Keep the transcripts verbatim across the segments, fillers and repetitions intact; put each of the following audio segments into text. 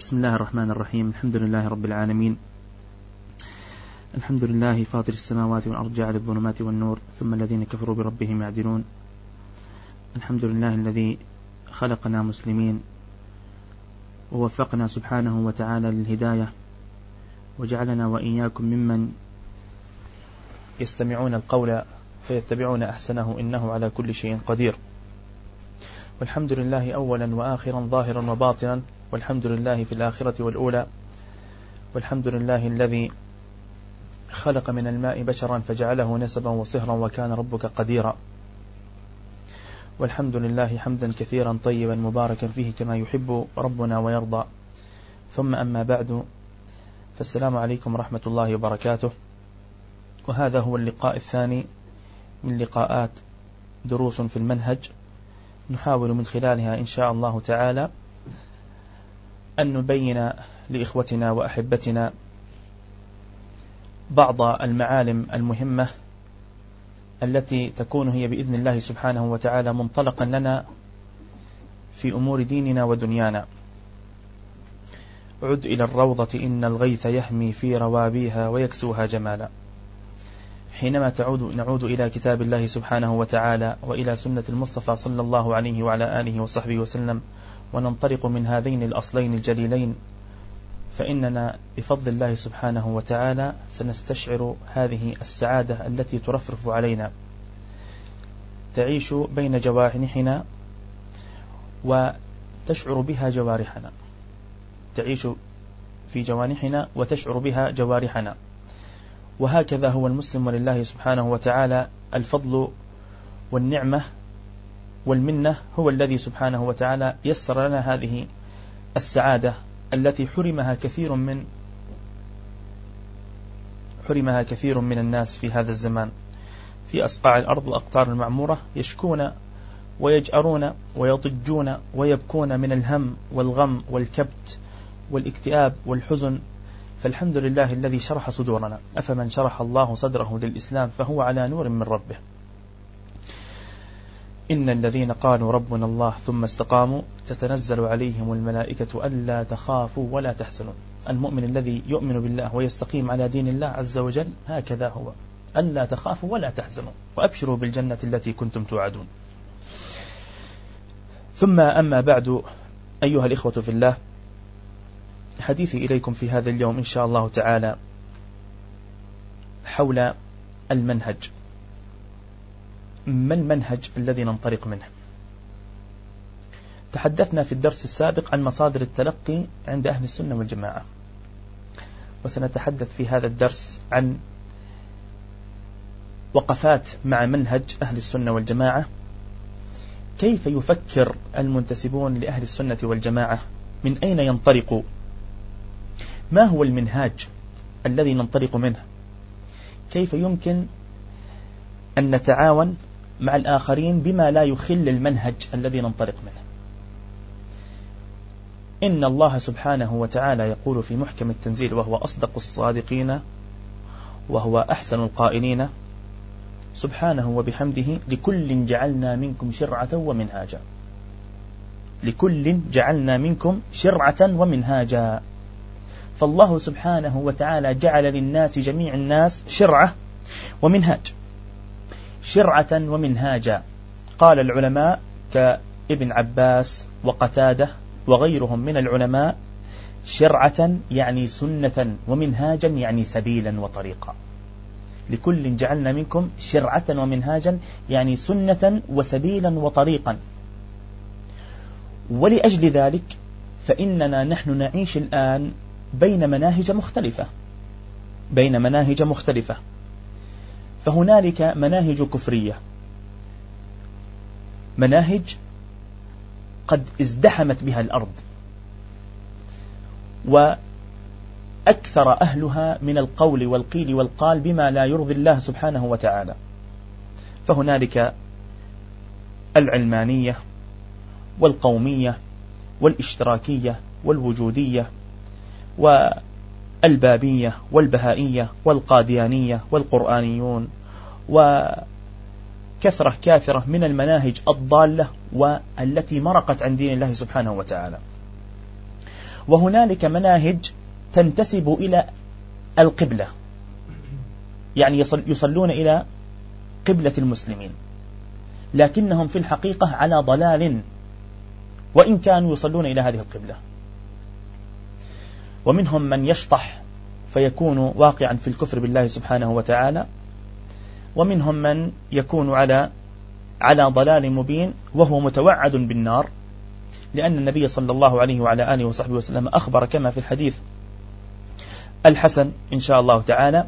بسم الله الرحمن الرحيم. الحمد لله رب العالمين، الحمد لله فاطر السماوات والأرض جاعل الظلمات والنور، ثم الذين كفروا بربهم يعدلون. الحمد لله الذي خلقنا مسلمين ووفقنا سبحانه وتعالى للهداية، وجعلنا وإياكم ممن يستمعون القول فيتبعون أحسنه، إنه على كل شيء قدير. والحمد لله أولا وآخرا ظاهرا وباطنا، والحمد لله في الآخرة والأولى. والحمد لله الذي خلق من الماء بشرا فجعله نسبا وصهرا، وكان ربك قديرا. والحمد لله حمدا كثيرا طيبا مباركا فيه كما يحب ربنا ويرضى. ثم أما بعد، فالسلام عليكم ورحمة الله وبركاته. وهذا هو اللقاء الثاني من لقاءات دروس في المنهج، نحاول من خلالها إن شاء الله تعالى أن نبين لإخوتنا وأحبتنا بعض المعالم المهمة التي تكون هي بإذن الله سبحانه وتعالى منطلقا لنا في أمور ديننا ودنيانا. عد إلى الروضة إن الغيث يهمي في روابيها ويكسوها جمالا. حينما تعود نعود إلى كتاب الله سبحانه وتعالى وإلى سنة المصطفى صلى الله عليه وعلى آله وصحبه وسلم، وننطلق من هذين الأصلين الجليلين، فإننا بفضل الله سبحانه وتعالى سنستشعر هذه السعادة التي ترفرف علينا، تعيش بين جوانحنا وتشعر بها جوارحنا، تعيش في جوانحنا وتشعر بها جوارحنا. وهكذا هو المسلم، ولله سبحانه وتعالى الفضل والنعمة والمنة، هو الذي سبحانه وتعالى يسر لنا هذه السعادة التي حرمها كثير من حرمها كثير من الناس في هذا الزمان، في أصقاع الأرض والأقطار المعمورة، يشكون ويجأرون ويضجون ويبكون من الهم والغم والكبت والاكتئاب والحزن. فالحمد لله الذي شرح صدورنا. أفمن شرح الله صدره للإسلام فهو على نور من ربه. إن الذين قالوا ربنا الله ثم استقاموا تتنزل عليهم الملائكة ألا تخافوا ولا تحزنوا. المؤمن الذي يؤمن بالله ويستقيم على دين الله عز وجل هكذا هو، ألا تخافوا ولا تحزنوا وأبشروا بالجنة التي كنتم توعدون. ثم أما بعد، أيها الإخوة في الله، حديثي إليكم في هذا اليوم إن شاء الله تعالى حول المنهج. ما المنهج الذي ننطلق منه؟ تحدثنا في الدرس السابق عن مصادر التلقي عند أهل السنة والجماعة، وسنتحدث في هذا الدرس عن وقفات مع منهج أهل السنة والجماعة. كيف يفكر المنتسبون لأهل السنة والجماعة؟ من أين ينطلقوا؟ ما هو المنهاج الذي ننطلق منه؟ كيف يمكن أن نتعاون مع الآخرين بما لا يخل المنهج الذي ننطلق منه؟ إن الله سبحانه وتعالى يقول في محكم التنزيل وهو أصدق الصادقين وهو أحسن القائلين سبحانه وبحمده: لكل جعلنا منكم شرعة ومنهاجا. لكل جعلنا منكم شرعة ومنهاجا. فالله سبحانه وتعالى جعل للناس جميع الناس شرعة ومنهاج، شرعة ومنهاجا. قال العلماء كابن عباس وقتادة وغيرهم من العلماء: شرعة يعني سنة، ومنهاجا يعني سبيلا وطريقا. لكل جعلنا منكم شرعة ومنهاجا يعني سنة وسبيلا وطريقا. ولأجل ذلك فإننا نحن نعيش الآن بين مناهج مختلفة بين مناهج مختلفة فهنالك مناهج كفرية، مناهج قد ازدحمت بها الأرض، وأكثر أهلها من القول والقيل والقال بما لا يرضي الله سبحانه وتعالى. فهنالك العلمانية والقومية والاشتراكية والوجودية والبابية والبهائية والقاديانية والقرآنيون، وكثرة كاثرة من المناهج الضالة والتي مرقت عن دين الله سبحانه وتعالى. وهنالك مناهج تنتسب إلى القبلة، يعني يصل يصلون إلى قبلة المسلمين، لكنهم في الحقيقة على ضلال وإن كانوا يصلون إلى هذه القبلة. ومنهم من يشطح فيكون واقعا في الكفر بالله سبحانه وتعالى، ومنهم من يكون على على ضلال مبين وهو متوعد بالنار، لأن النبي صلى الله عليه وعلى آله وصحبه وسلم أخبر كما في الحديث الحسن إن شاء الله تعالى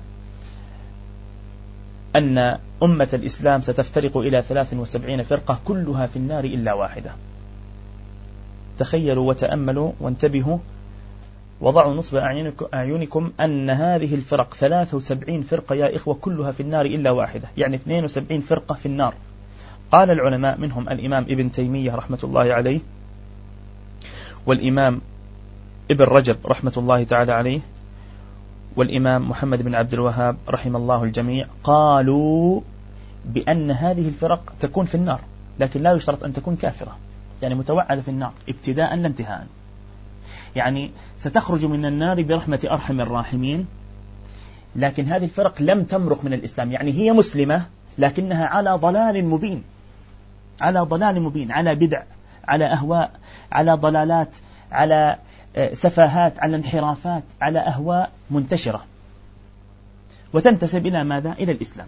أن أمة الإسلام ستفترق إلى ثلاث وسبعين فرقة كلها في النار إلا واحدة. تخيلوا وتأملوا وانتبهوا وضعوا نصب أعينكم أن هذه الفرق ثلاث وسبعين فرقة يا إخوة كلها في النار إلا واحدة، يعني اثنين وسبعين فرقة في النار. قال العلماء منهم الإمام ابن تيمية رحمة الله عليه، والإمام ابن رجب رحمة الله تعالى عليه، والإمام محمد بن عبد الوهاب رحم الله الجميع، قالوا بأن هذه الفرق تكون في النار، لكن لا يشترط أن تكون كافرة، يعني متوعدة في النار ابتداء لا انتهاء، يعني ستخرج من النار برحمة أرحم الراحمين. لكن هذه الفرق لم تمرق من الإسلام، يعني هي مسلمة لكنها على ضلال مبين، على ضلال مبين، على بدع، على أهواء، على ضلالات، على سفاهات، على انحرافات، على أهواء منتشرة، وتنتسب إلى ماذا؟ إلى الإسلام.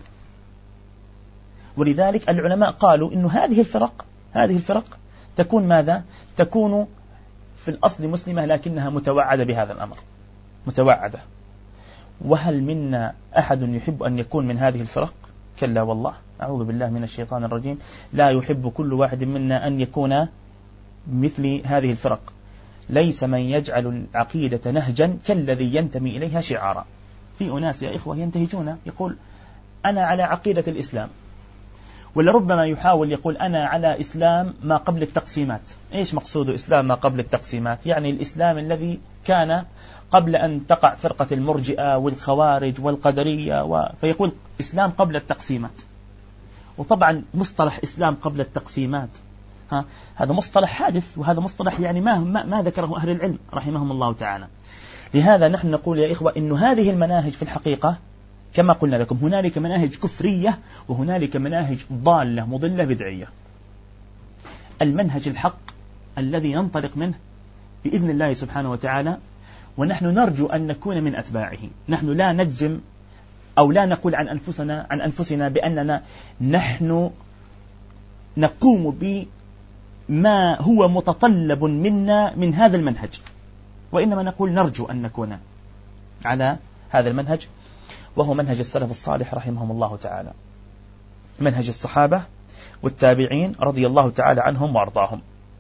ولذلك العلماء قالوا إن هذه الفرق هذه الفرق تكون ماذا؟ تكون في الأصل مسلمة لكنها متوعدة بهذا الأمر، متوعدة. وهل منا أحد يحب أن يكون من هذه الفرق؟ كلا والله، أعوذ بالله من الشيطان الرجيم، لا يحب كل واحد منا أن يكون مثل هذه الفرق. ليس من يجعل العقيدة نهجا كالذي ينتمي إليها شعارا. في أناس يا إخوة ينتهجون، يقول أنا على عقيدة الإسلام، ولربما يحاول يقول أنا على إسلام ما قبل التقسيمات. إيش مقصود إسلام ما قبل التقسيمات؟ يعني الإسلام الذي كان قبل أن تقع فرقة المرجئة والخوارج والقدرية و... فيقول إسلام قبل التقسيمات. وطبعا مصطلح إسلام قبل التقسيمات ها هذا مصطلح حادث، وهذا مصطلح يعني ما, ما, ما ذكره أهل العلم رحمهم الله تعالى. لهذا نحن نقول يا إخوة إن هذه المناهج في الحقيقة كما قلنا لكم هنالك مناهج كفرية وهنالك مناهج ضالة مضلة بدعية. المنهج الحق الذي ينطلق منه بإذن الله سبحانه وتعالى، ونحن نرجو أن نكون من أتباعه. نحن لا نجزم أو لا نقول عن أنفسنا عن أنفسنا بأننا نحن نقوم بما هو متطلب منا من هذا المنهج، وإنما نقول نرجو أن نكون على هذا المنهج، وهو منهج السلف الصالح رحمهم الله تعالى، منهج الصحابة والتابعين رضي الله تعالى عنهم وأرضاهم.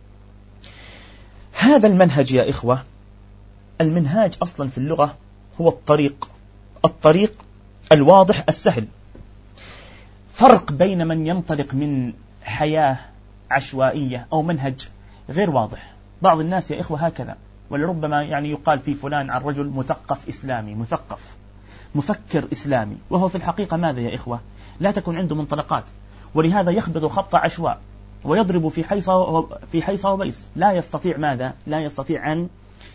هذا المنهج يا إخوة، المنهاج أصلا في اللغة هو الطريق، الطريق الواضح السهل. فرق بين من ينطلق من حياة عشوائية أو منهج غير واضح. بعض الناس يا إخوة هكذا، ولربما يعني يقال في فلان عن رجل مثقف إسلامي، مثقف مفكر إسلامي، وهو في الحقيقة ماذا يا إخوة؟ لا تكون عنده منطلقات، ولهذا يخبط خبط عشواء ويضرب في حيصة في حيصة وبيص. لا يستطيع ماذا؟ لا يستطيع أن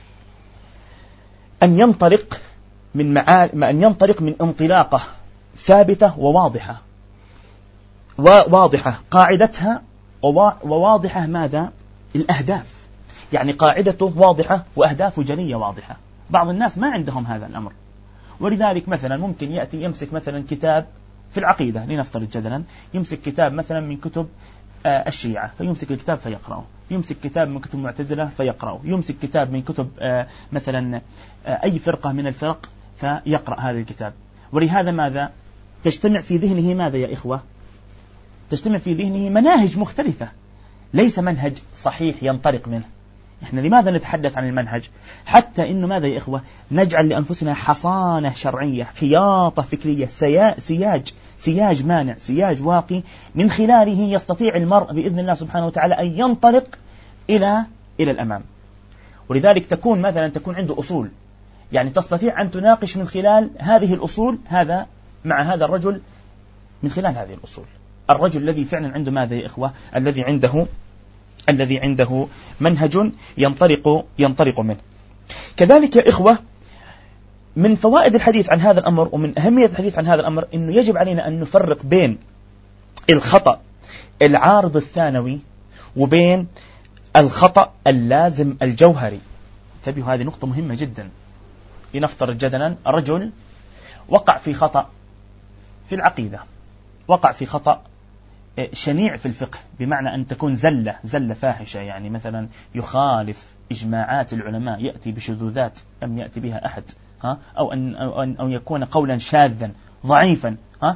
أن ينطلق من معال أن ينطلق من انطلاقة ثابتة وواضحة، وواضحة قاعدتها، وواضحة ماذا؟ الأهداف، يعني قاعدته واضحة وأهدافه جلية واضحة. بعض الناس ما عندهم هذا الأمر، ولذلك مثلا ممكن يأتي يمسك مثلا كتاب في العقيدة، لنفترض جدلا يمسك كتاب مثلا من كتب آه الشيعة فيمسك الكتاب فيقرأه، يمسك كتاب من كتب المعتزلة فيقرأه، يمسك كتاب من كتب آه مثلا آه أي فرقة من الفرق فيقرأ هذا الكتاب. ولهذا ماذا؟ تجتمع في ذهنه ماذا يا إخوة؟ تجتمع في ذهنه مناهج مختلفة، ليس منهج صحيح ينطلق منه. إحنا لماذا نتحدث عن المنهج؟ حتى إنه ماذا يا إخوة؟ نجعل لأنفسنا حصانة شرعية، حياطة فكرية، سياج سياج مانع، سياج واقي، من خلاله يستطيع المرء بإذن الله سبحانه وتعالى أن ينطلق إلى إلى الأمام. ولذلك تكون مثلا تكون عنده أصول، يعني تستطيع أن تناقش من خلال هذه الأصول هذا مع هذا الرجل من خلال هذه الأصول. الرجل الذي فعلا عنده ماذا يا إخوة؟ الذي عنده الذي عنده منهج ينطلق ينطلق منه. كذلك يا إخوة من فوائد الحديث عن هذا الأمر ومن أهمية الحديث عن هذا الأمر أنه يجب علينا أن نفرق بين الخطأ العارض الثانوي وبين الخطأ اللازم الجوهري. انتبهوا، هذه نقطة مهمة جدا. لنفترض جدلا رجل وقع في خطأ في العقيدة، وقع في خطأ شنيع في الفقه، بمعنى أن تكون زلة زلة فاحشة، يعني مثلا يخالف إجماعات العلماء، يأتي بشذوذات لم يأتي بها أحد، ها؟ أو أن أو أن أو يكون قولا شاذا ضعيفا، ها؟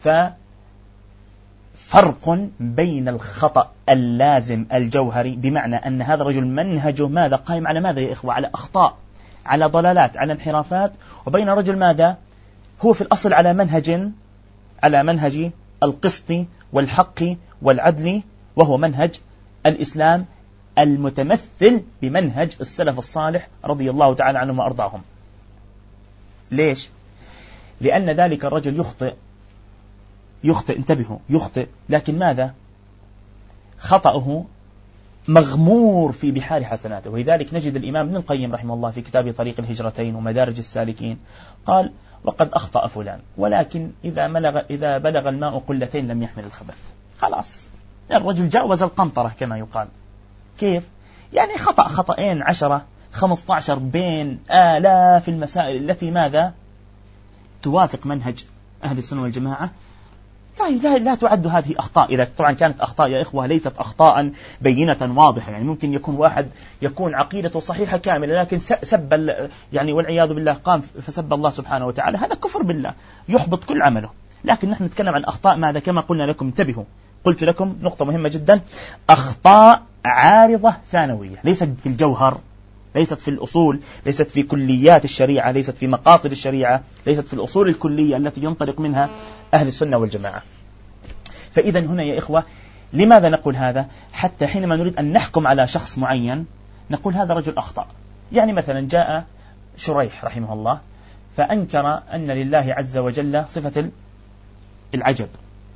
ففرق بين الخطأ اللازم الجوهري، بمعنى أن هذا الرجل منهجه ماذا؟ قائم على ماذا يا إخوة؟ على أخطاء، على ضلالات، على انحرافات، وبين رجل ماذا؟ هو في الأصل على منهج على منهج القسط والحق والعدل، وهو منهج الإسلام المتمثل بمنهج السلف الصالح رضي الله تعالى عنهم وأرضاهم. ليش؟ لأن ذلك الرجل يخطئ يخطئ انتبهوا يخطئ لكن ماذا؟ خطأه مغمور في بحار حسناته. ولذلك نجد الإمام ابن القيم رحمه الله في كتابه طريق الهجرتين ومدارج السالكين قال: وقد أخطأ فلان، ولكن إذا بلغ, إذا بلغ الماء قلتين لم يحمل الخبث. خلاص، الرجل جاوز القنطرة كما يقال. كيف؟ يعني خطأ خطأين عشرة خمسة عشر بين آلاف المسائل التي ماذا؟ توافق منهج أهل السنة والجماعة. لا, لا, لا تعد هذه أخطاء. إذا طبعا كانت أخطاء يا إخوة ليست أخطاء بينة واضحة، يعني ممكن يكون واحد يكون عقيدته صحيحة كاملة لكن سب يعني والعياذ بالله قام فسب الله سبحانه وتعالى، هذا كفر بالله يحبط كل عمله. لكن نحن نتكلم عن أخطاء ماذا؟ كما قلنا لكم، انتبهوا، قلت لكم نقطة مهمة جدا: أخطاء عارضة ثانوية، ليست في الجوهر، ليست في الأصول، ليست في كليات الشريعة، ليست في مقاصد الشريعة، ليست في الأصول الكلية التي ينطلق منها أهل السنة والجماعة. فإذا هنا يا إخوة لماذا نقول هذا؟ حتى حينما نريد أن نحكم على شخص معين نقول هذا رجل أخطأ. يعني مثلا جاء شريح رحمه الله فأنكر أن لله عز وجل صفة العجب.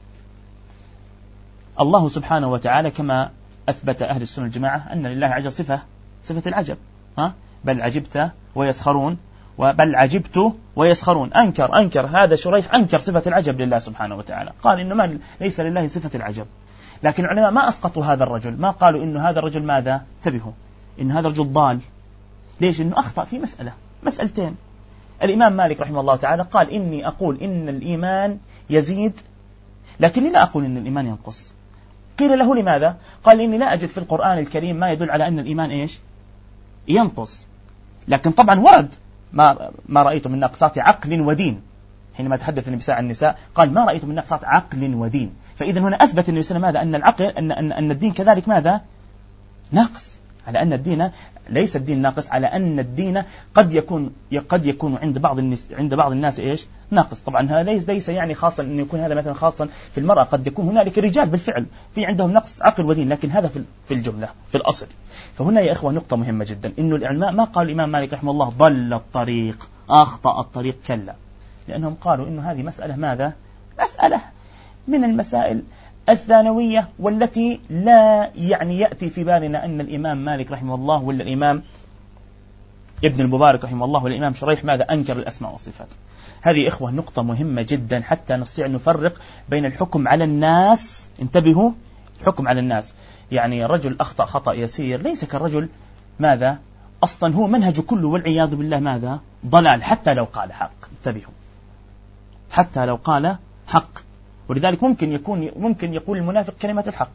الله سبحانه وتعالى كما أثبت أهل السنة والجماعة أن لله عز وجل صفة صفة العجب، ها؟ بل عجبت ويسخرون، وبل عجبت ويسخرون. أنكر أنكر هذا شريح أنكر صفة العجب لله سبحانه وتعالى، قال إنه ما ليس لله صفة العجب. لكن العلماء ما أسقطوا هذا الرجل، ما قالوا إنه هذا الرجل ماذا؟ انتبهوا، إن هذا الرجل ضال. ليش؟ إنه أخطأ في مسألة مسألتين. الإمام مالك رحمه الله تعالى قال: إني أقول إن الإيمان يزيد لكني لا أقول إن الإيمان ينقص. قيل له: لماذا؟ قال: إني لا أجد في القرآن الكريم ما يدل على أن الإيمان إيش؟ ينقص. لكن طبعا ورد ما ما رأيت من ناقصات عقل ودين. حينما تحدث النبي عن النساء قال: ما رأيت من ناقصات عقل ودين. فإذا هنا أثبت النبي صلى الله عليه وسلم ماذا؟ أن العقل أن أن أن الدين كذلك ماذا؟ ناقص، على أن الدين ليس الدين ناقص، على أن الدين قد يكون قد يكون عند بعض الناس عند بعض الناس إيش؟ ناقص. طبعا هذا ليس ليس يعني خاصا أن يكون هذا مثلا خاصا في المرأة، قد يكون هنالك رجال بالفعل في عندهم نقص عقل ودين، لكن هذا في في الجملة في الأصل. فهنا يا إخوة نقطة مهمة جدا، إنه العلماء ما قالوا الإمام مالك رحمه الله ضل الطريق أخطأ الطريق، كلا، لأنهم قالوا إنه هذه مسألة ماذا؟ مسألة من المسائل الثانوية، والتي لا يعني يأتي في بالنا أن الإمام مالك رحمه الله ولا الإمام ابن المبارك رحمه الله ولا الإمام شريح ماذا؟ أنكر الأسماء والصفات. هذه إخوة نقطة مهمة جدا حتى نستطيع أن نفرق بين الحكم على الناس. انتبهوا، الحكم على الناس، يعني رجل أخطأ خطأ يسير ليس كالرجل ماذا؟ أصلا هو منهج كله والعياذ بالله ماذا؟ ضلال، حتى لو قال حق. انتبهوا، حتى لو قال حق. ولذلك ممكن يكون ممكن يقول المنافق كلمة الحق،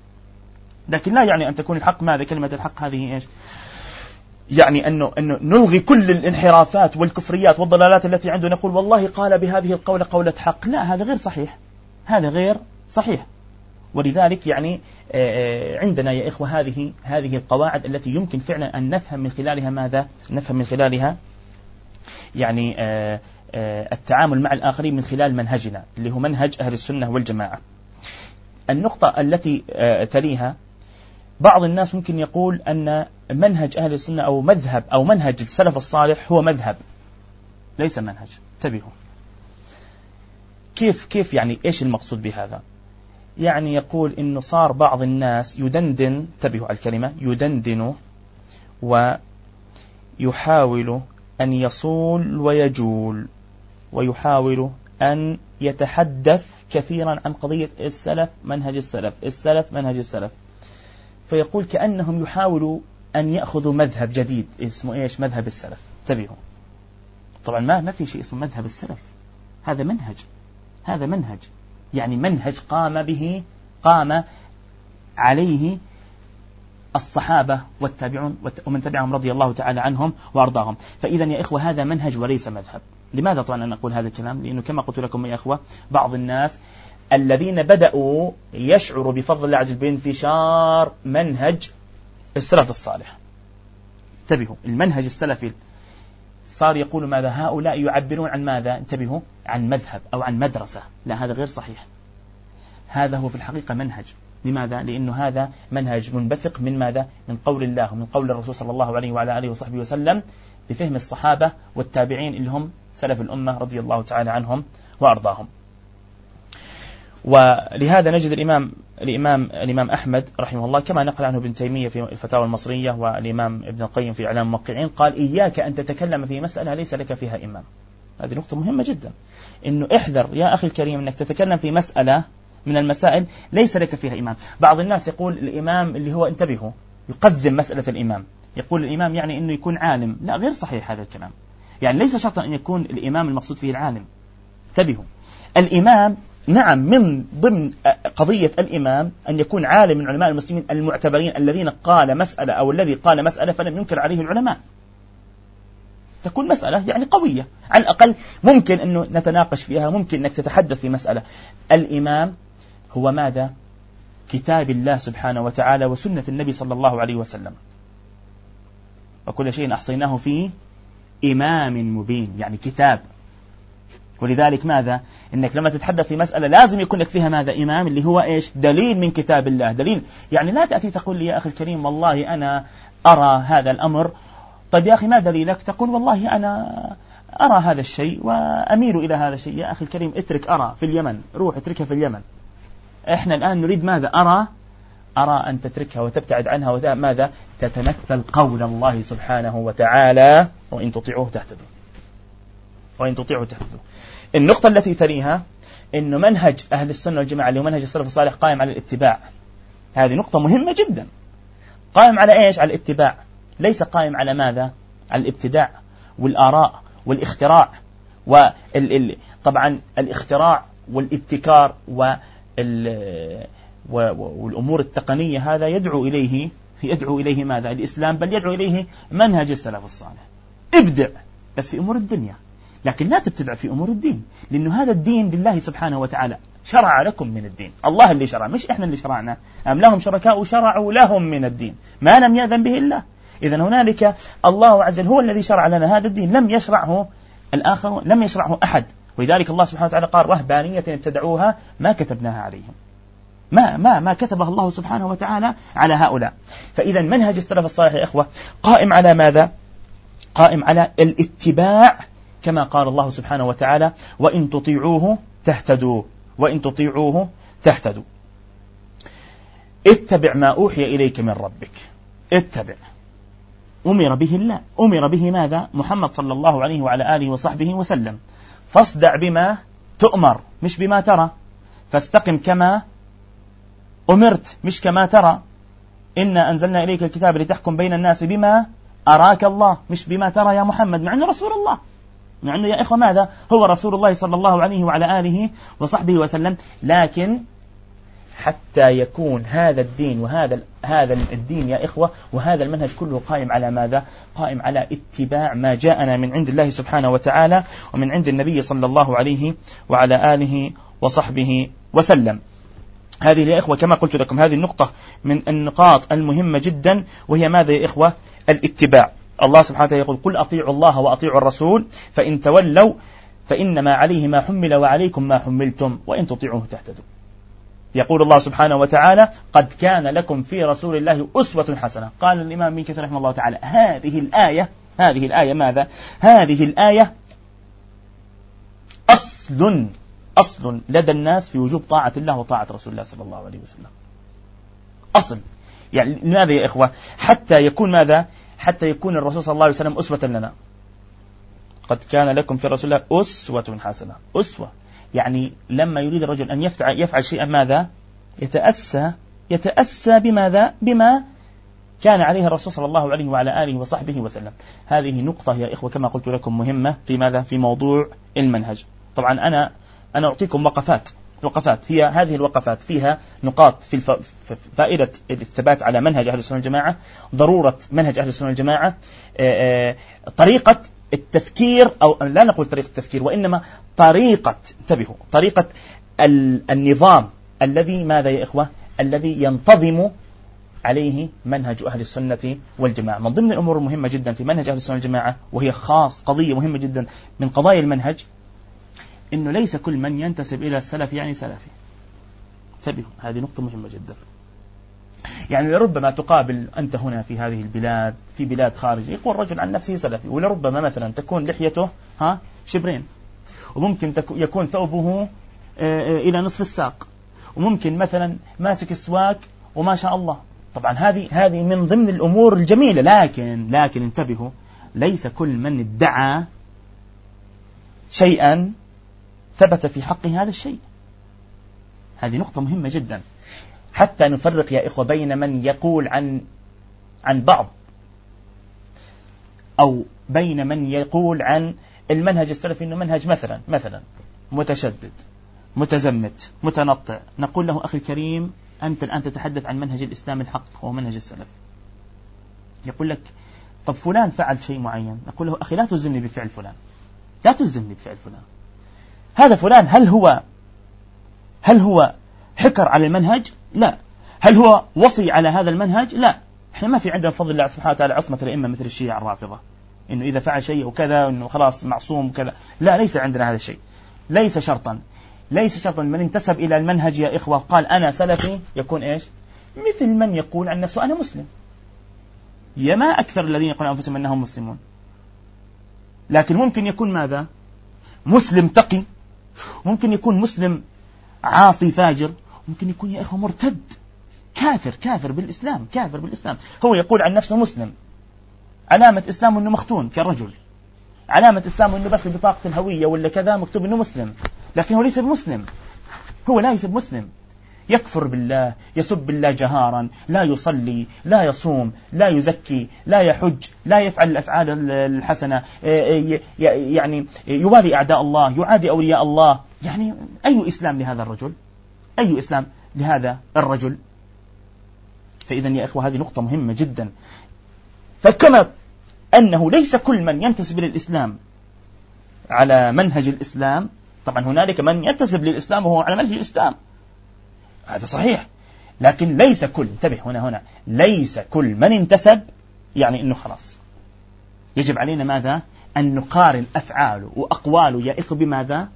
لكن لا يعني أن تكون الحق ماذا؟ كلمة الحق هذه إيش؟ يعني أنه أنه نلغي كل الانحرافات والكفريات والضلالات التي عنده، نقول والله قال بهذه القولة قولة حق. لا، هذا غير صحيح، هذا غير صحيح. ولذلك يعني عندنا يا إخوة هذه هذه القواعد التي يمكن فعلا أن نفهم من خلالها ماذا؟ نفهم من خلالها يعني التعامل مع الآخرين من خلال منهجنا اللي هو منهج أهل السنة والجماعة. النقطة التي تليها، بعض الناس ممكن يقول أن منهج أهل السنة أو مذهب أو منهج السلف الصالح هو مذهب ليس منهج. انتبهوا، كيف كيف يعني إيش المقصود بهذا؟ يعني يقول إنه صار بعض الناس يدندن، انتبهوا على الكلمة، يدندن يحاول أن يصول ويجول، ويحاول أن يتحدث كثيرا عن قضية السلف منهج السلف السلف منهج السلف، فيقول كأنهم يحاولوا أن يأخذوا مذهب جديد اسمه إيش؟ مذهب السلف. انتبهوا، طبعا ما ما في شيء اسمه مذهب السلف، هذا منهج، هذا منهج يعني منهج قام به قام عليه الصحابة والتابعون ومن تبعهم رضي الله تعالى عنهم وأرضاهم. فإذا يا إخوة هذا منهج وليس مذهب. لماذا طبعا أنا أقول هذا الكلام؟ لأنه كما قلت لكم يا إخوة بعض الناس الذين بدأوا يشعروا بفضل الله عز وجل بانتشار منهج السلف الصالح، انتبهوا، المنهج السلفي صار يقول ماذا؟ هؤلاء يعبرون عن ماذا؟ انتبهوا، عن مذهب أو عن مدرسة. لا، هذا غير صحيح، هذا هو في الحقيقة منهج. لماذا؟ لأنه هذا منهج منبثق من ماذا؟ من قول الله ومن قول الرسول صلى الله عليه وعلى آله وصحبه وسلم بفهم الصحابة والتابعين اللي هم سلف الأمة رضي الله تعالى عنهم وأرضاهم. ولهذا نجد الإمام الإمام الإمام أحمد رحمه الله كما نقل عنه ابن تيمية في الفتاوى المصرية والإمام ابن القيم في إعلام الموقعين قال: إياك أن تتكلم في مسألة ليس لك فيها إمام. هذه نقطة مهمة جدا، إنه احذر يا أخي الكريم أنك تتكلم في مسألة من المسائل ليس لك فيها إمام. بعض الناس يقول الإمام اللي هو، انتبهوا، يقزم مسألة الإمام، يقول الإمام يعني أنه يكون عالم. لا، غير صحيح هذا الكلام، يعني ليس شرطا أن يكون الإمام المقصود فيه العالم. انتبهوا، الإمام نعم من ضمن قضية الإمام أن يكون عالم من علماء المسلمين المعتبرين الذين قال مسألة أو الذي قال مسألة فلم ينكر عليه العلماء، تكون مسألة يعني قوية، على الأقل ممكن أنه نتناقش فيها، ممكن أنك تتحدث في مسألة. الإمام هو ماذا؟ كتاب الله سبحانه وتعالى وسنة النبي صلى الله عليه وسلم، وكل شيء أحصيناه في إمام مبين، يعني كتاب. ولذلك ماذا؟ إنك لما تتحدث في مسألة لازم يكون لك فيها ماذا؟ إمام، اللي هو إيش؟ دليل من كتاب الله، دليل. يعني لا تأتي تقول لي يا أخي الكريم والله أنا أرى هذا الأمر. طيب يا أخي ما دليلك؟ تقول والله أنا أرى هذا الشيء وأميل إلى هذا الشيء. يا أخي الكريم اترك أرى في اليمن، روح اتركها في اليمن. إحنا الآن نريد ماذا؟ أرى أرى أن تتركها وتبتعد عنها، وماذا؟ تتمثل قول الله سبحانه وتعالى: وإن تطيعوه تهتدوا، وإن تطيعوه تهتدوا. النقطة التي تليها إنه منهج أهل السنة والجماعة اللي هو منهج السلف الصالح قائم على الاتباع. هذه نقطة مهمة جدا. قائم على إيش؟ على الاتباع، ليس قائم على ماذا؟ على الابتداع والآراء والاختراع. وطبعا الاختراع والابتكار والأمور التقنية هذا يدعو إليه يدعو إليه ماذا؟ الإسلام، بل يدعو إليه منهج السلف الصالح. ابدع بس في أمور الدنيا، لكن لا تبتدع في أمور الدين، لأنه هذا الدين لله سبحانه وتعالى، شرع لكم من الدين، الله اللي شرع، مش إحنا اللي شرعنا. أم لهم شركاء شرعوا لهم من الدين ما لم يأذن به الله. إذن هنالك الله عز وجل هو الذي شرع لنا هذا الدين، لم يشرعه الآخر، لم يشرعه أحد. ولذلك الله سبحانه وتعالى قال: رهبانية ابتدعوها ما كتبناها عليهم، ما ما ما كتبها الله سبحانه وتعالى على هؤلاء. فإذا منهج السلف الصالح يا إخوة قائم على ماذا؟ قائم على الاتباع، كما قال الله سبحانه وتعالى: وإن تطيعوه تهتدوا، وإن تطيعوه تهتدوا. اتبع ما أوحي إليك من ربك، اتبع. أمر به الله، أمر به ماذا؟ محمد صلى الله عليه وعلى آله وصحبه وسلم. فاصدع بما تؤمر مش بما ترى، فاستقم كما أمرت مش كما ترى. إنا أنزلنا إليك الكتاب لتحكم بين الناس بما أراك الله مش بما ترى يا محمد، مع أنه رسول الله، مع أنه يا إخوة ماذا؟ هو رسول الله صلى الله عليه وعلى آله وصحبه وسلم. لكن حتى يكون هذا الدين وهذا هذا الدين يا إخوة وهذا المنهج كله قائم على ماذا؟ قائم على اتباع ما جاءنا من عند الله سبحانه وتعالى ومن عند النبي صلى الله عليه وعلى آله وصحبه وسلم. هذه يا إخوة كما قلت لكم هذه النقطة من النقاط المهمة جدا، وهي ماذا يا إخوة؟ الاتباع. الله سبحانه وتعالى يقول: قل أطيعوا الله وأطيعوا الرسول فإن تولوا فإنما عليه ما حمل وعليكم ما حملتم وإن تطيعوه تهتدوا. يقول الله سبحانه وتعالى: قد كان لكم في رسول الله أسوة حسنة. قال الإمام ابن كثير رحمه الله تعالى: هذه الآية هذه الآية ماذا؟ هذه الآية أصل أصل لدى الناس في وجوب طاعة الله وطاعة رسول الله صلى الله عليه وسلم. أصل، يعني لماذا يا إخوة؟ حتى يكون ماذا؟ حتى يكون الرسول صلى الله عليه وسلم أسوة لنا. قد كان لكم في رسول الله أسوة حسنة. أسوة يعني لما يريد الرجل أن يفعل, يفعل شيئا ماذا يتأسى يتأسى بماذا بما كان عليه الرسول صلى الله عليه وعلى آله وصحبه وسلم. هذه نقطة يا إخوة كما قلت لكم مهمة في ماذا في موضوع المنهج. طبعا أنا أنا أعطيكم وقفات وقفات هي هذه الوقفات فيها نقاط في الف... فائدة الثبات على منهج أهل السنة والجماعة، ضرورة منهج أهل السنة والجماعة، طريقة التفكير أو لا نقول طريقة التفكير وإنما طريقة انتبهوا طريقة النظام الذي ماذا يا إخوة الذي ينتظم عليه منهج أهل السنة والجماعة. من ضمن الأمور المهمة جدا في منهج أهل السنة والجماعة وهي خاص قضية مهمة جدا من قضايا المنهج إنه ليس كل من ينتسب إلى السلف يعني سلفي. انتبهوا هذه نقطة مهمة جدا. يعني لربما تقابل أنت هنا في هذه البلاد في بلاد خارجية يقول رجل عن نفسه سلفي، ولربما مثلا تكون لحيته ها شبرين، وممكن يكون ثوبه إلى نصف الساق، وممكن مثلا ماسك السواك وما شاء الله. طبعا هذه هذه من ضمن الأمور الجميلة، لكن لكن انتبهوا ليس كل من ادعى شيئا ثبت في حقه هذا الشيء. هذه نقطة مهمة جدا حتى نفرق يا إخوة بين من يقول عن عن بعض أو بين من يقول عن المنهج السلفي إنه منهج مثلا مثلا متشدد متزمت متنطع، نقول له أخي الكريم أنت الآن تتحدث عن منهج الإسلام الحق وهو منهج السلف. يقول لك طب فلان فعل شيء معين، نقول له أخي لا تلزمني بفعل فلان، لا تلزمني بفعل فلان. هذا فلان هل هو هل هو حكر على المنهج؟ لا. هل هو وصي على هذا المنهج؟ لا. احنا ما في عندنا بفضل الله سبحانه وتعالى عصمة الأئمة مثل الشيعة الرافضة إنه إذا فعل شيء وكذا إنه خلاص معصوم وكذا، لا ليس عندنا هذا الشيء. ليس شرطا ليس شرطا من انتسب إلى المنهج يا إخوة قال أنا سلفي يكون إيش مثل من يقول عن نفسه أنا مسلم. يا ما أكثر الذين يقولون أنفسهم أنهم مسلمون، لكن ممكن يكون ماذا مسلم تقي، ممكن يكون مسلم عاصي فاجر، ممكن يكون يا إخوة مرتد كافر كافر بالإسلام كافر بالإسلام. هو يقول عن نفسه مسلم، علامة إسلامه أنه مختون كالرجل، علامة إسلامه أنه بس بطاقة الهوية ولا كذا مكتوب أنه مسلم، لكن هو ليس بمسلم، هو لا يسب مسلم، يكفر بالله، يسب بالله جهارا، لا يصلي، لا يصوم، لا يزكي، لا يحج، لا يفعل الأفعال الحسنة، يعني يوالي أعداء الله، يعادي أولياء الله. يعني أي إسلام لهذا الرجل؟ أي إسلام لهذا الرجل؟ فإذا يا إخوة هذه نقطة مهمة جدا. فكما أنه ليس كل من ينتسب للإسلام على منهج الإسلام، طبعا هنالك من ينتسب للإسلام وهو على منهج الإسلام، هذا صحيح، لكن ليس كل انتبه هنا هنا ليس كل من انتسب يعني إنه خلاص. يجب علينا ماذا أن نقارن أفعاله وأقواله يا إخوة بماذا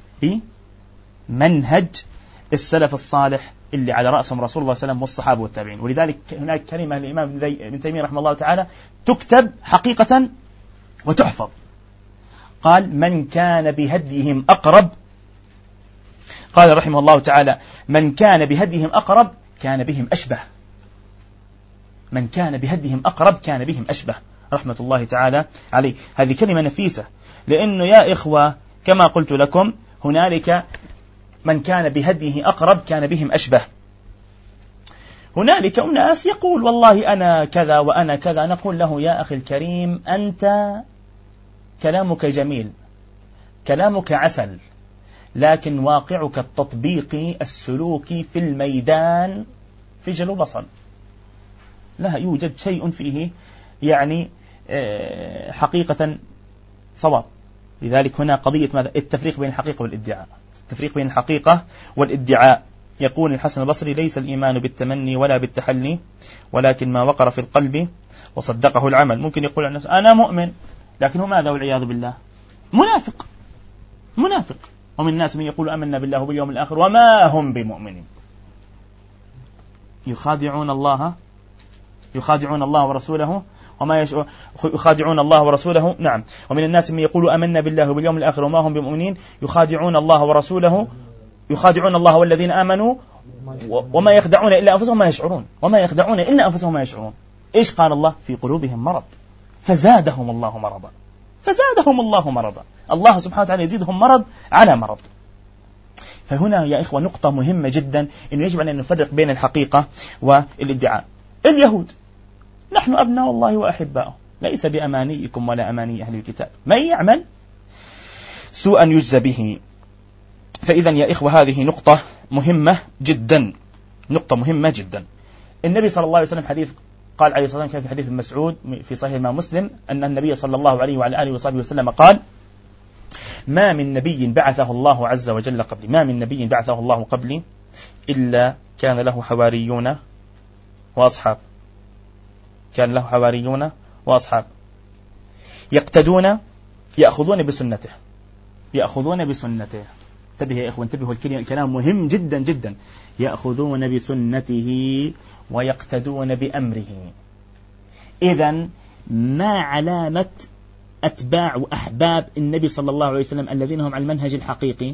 بمنهج السلف الصالح اللي على رأسهم رسول الله صلى الله عليه وسلم والصحابة والتابعين. ولذلك هناك كلمة للإمام ابن تيمية رحمه الله تعالى تكتب حقيقة وتحفظ، قال من كان بهديهم أقرب، قال رحمه الله تعالى من كان بهديهم أقرب كان بهم أشبه، من كان بهديهم أقرب كان بهم أشبه رحمة الله تعالى عليه. هذه كلمة نفيسة، لأنه يا إخوة كما قلت لكم هنالك من كان بهديه أقرب كان بهم أشبه. هنالك الناس يقول والله أنا كذا وأنا كذا، نقول له يا أخي الكريم أنت كلامك جميل، كلامك عسل، لكن واقعك التطبيقي السلوكي في الميدان في جلو بصل لا يوجد شيء فيه يعني حقيقة صواب. لذلك هنا قضية ماذا؟ التفريق بين الحقيقة والادعاء، التفريق بين الحقيقة والادعاء. يقول الحسن البصري ليس الإيمان بالتمني ولا بالتحلي ولكن ما وقر في القلب وصدقه العمل. ممكن يقول عن نفسه أنا مؤمن، لكن هو ماذا والعياذ بالله منافق منافق. ومن الناس من يقول آمنا بالله وباليوم الآخر وما هم بمؤمنين، يخادعون الله يخادعون الله ورسوله وما يشعر يخادعون الله ورسوله. نعم. ومن الناس من يقول آمنا بالله وباليوم الآخر وما هم بمؤمنين يخادعون الله ورسوله يخادعون الله والذين آمنوا وما يخدعون إلا أنفسهم ما يشعرون وما يخدعون إلا أنفسهم ما يشعرون. إيش قال الله؟ في قلوبهم مرض فزادهم الله مرضا، فزادهم الله مرضا. الله سبحانه وتعالى يزيدهم مرض على مرض. فهنا يا إخوة نقطة مهمة جدا، إنه يجب أن نفرق بين الحقيقة والادعاء. اليهود نحن أبناء الله وأحباؤه، ليس بأمانيكم ولا أماني أهل الكتاب، من يعمل سوءا يجزى به. فإذا يا إخوة هذه نقطة مهمة جدا، نقطة مهمة جدا. النبي صلى الله عليه وسلم حديث قال عليه الصلاة والسلام، كان في حديث مسعود في صحيح الإمام مسلم، أن النبي صلى الله عليه وعلى آله وصحبه وسلم قال: ما من نبي بعثه الله عز وجل قبلي، ما من نبي بعثه الله قبلي إلا كان له حواريون وأصحاب، كان له حواريون وأصحاب يقتدون يأخذون بسنته، يأخذون بسنته. انتبه يا إخوة، انتبهوا، الكلام مهم جدا جدا. يأخذون بسنته ويقتدون بأمره. إذن ما علامة أتباع وأحباب النبي صلى الله عليه وسلم الذين هم على المنهج الحقيقي؟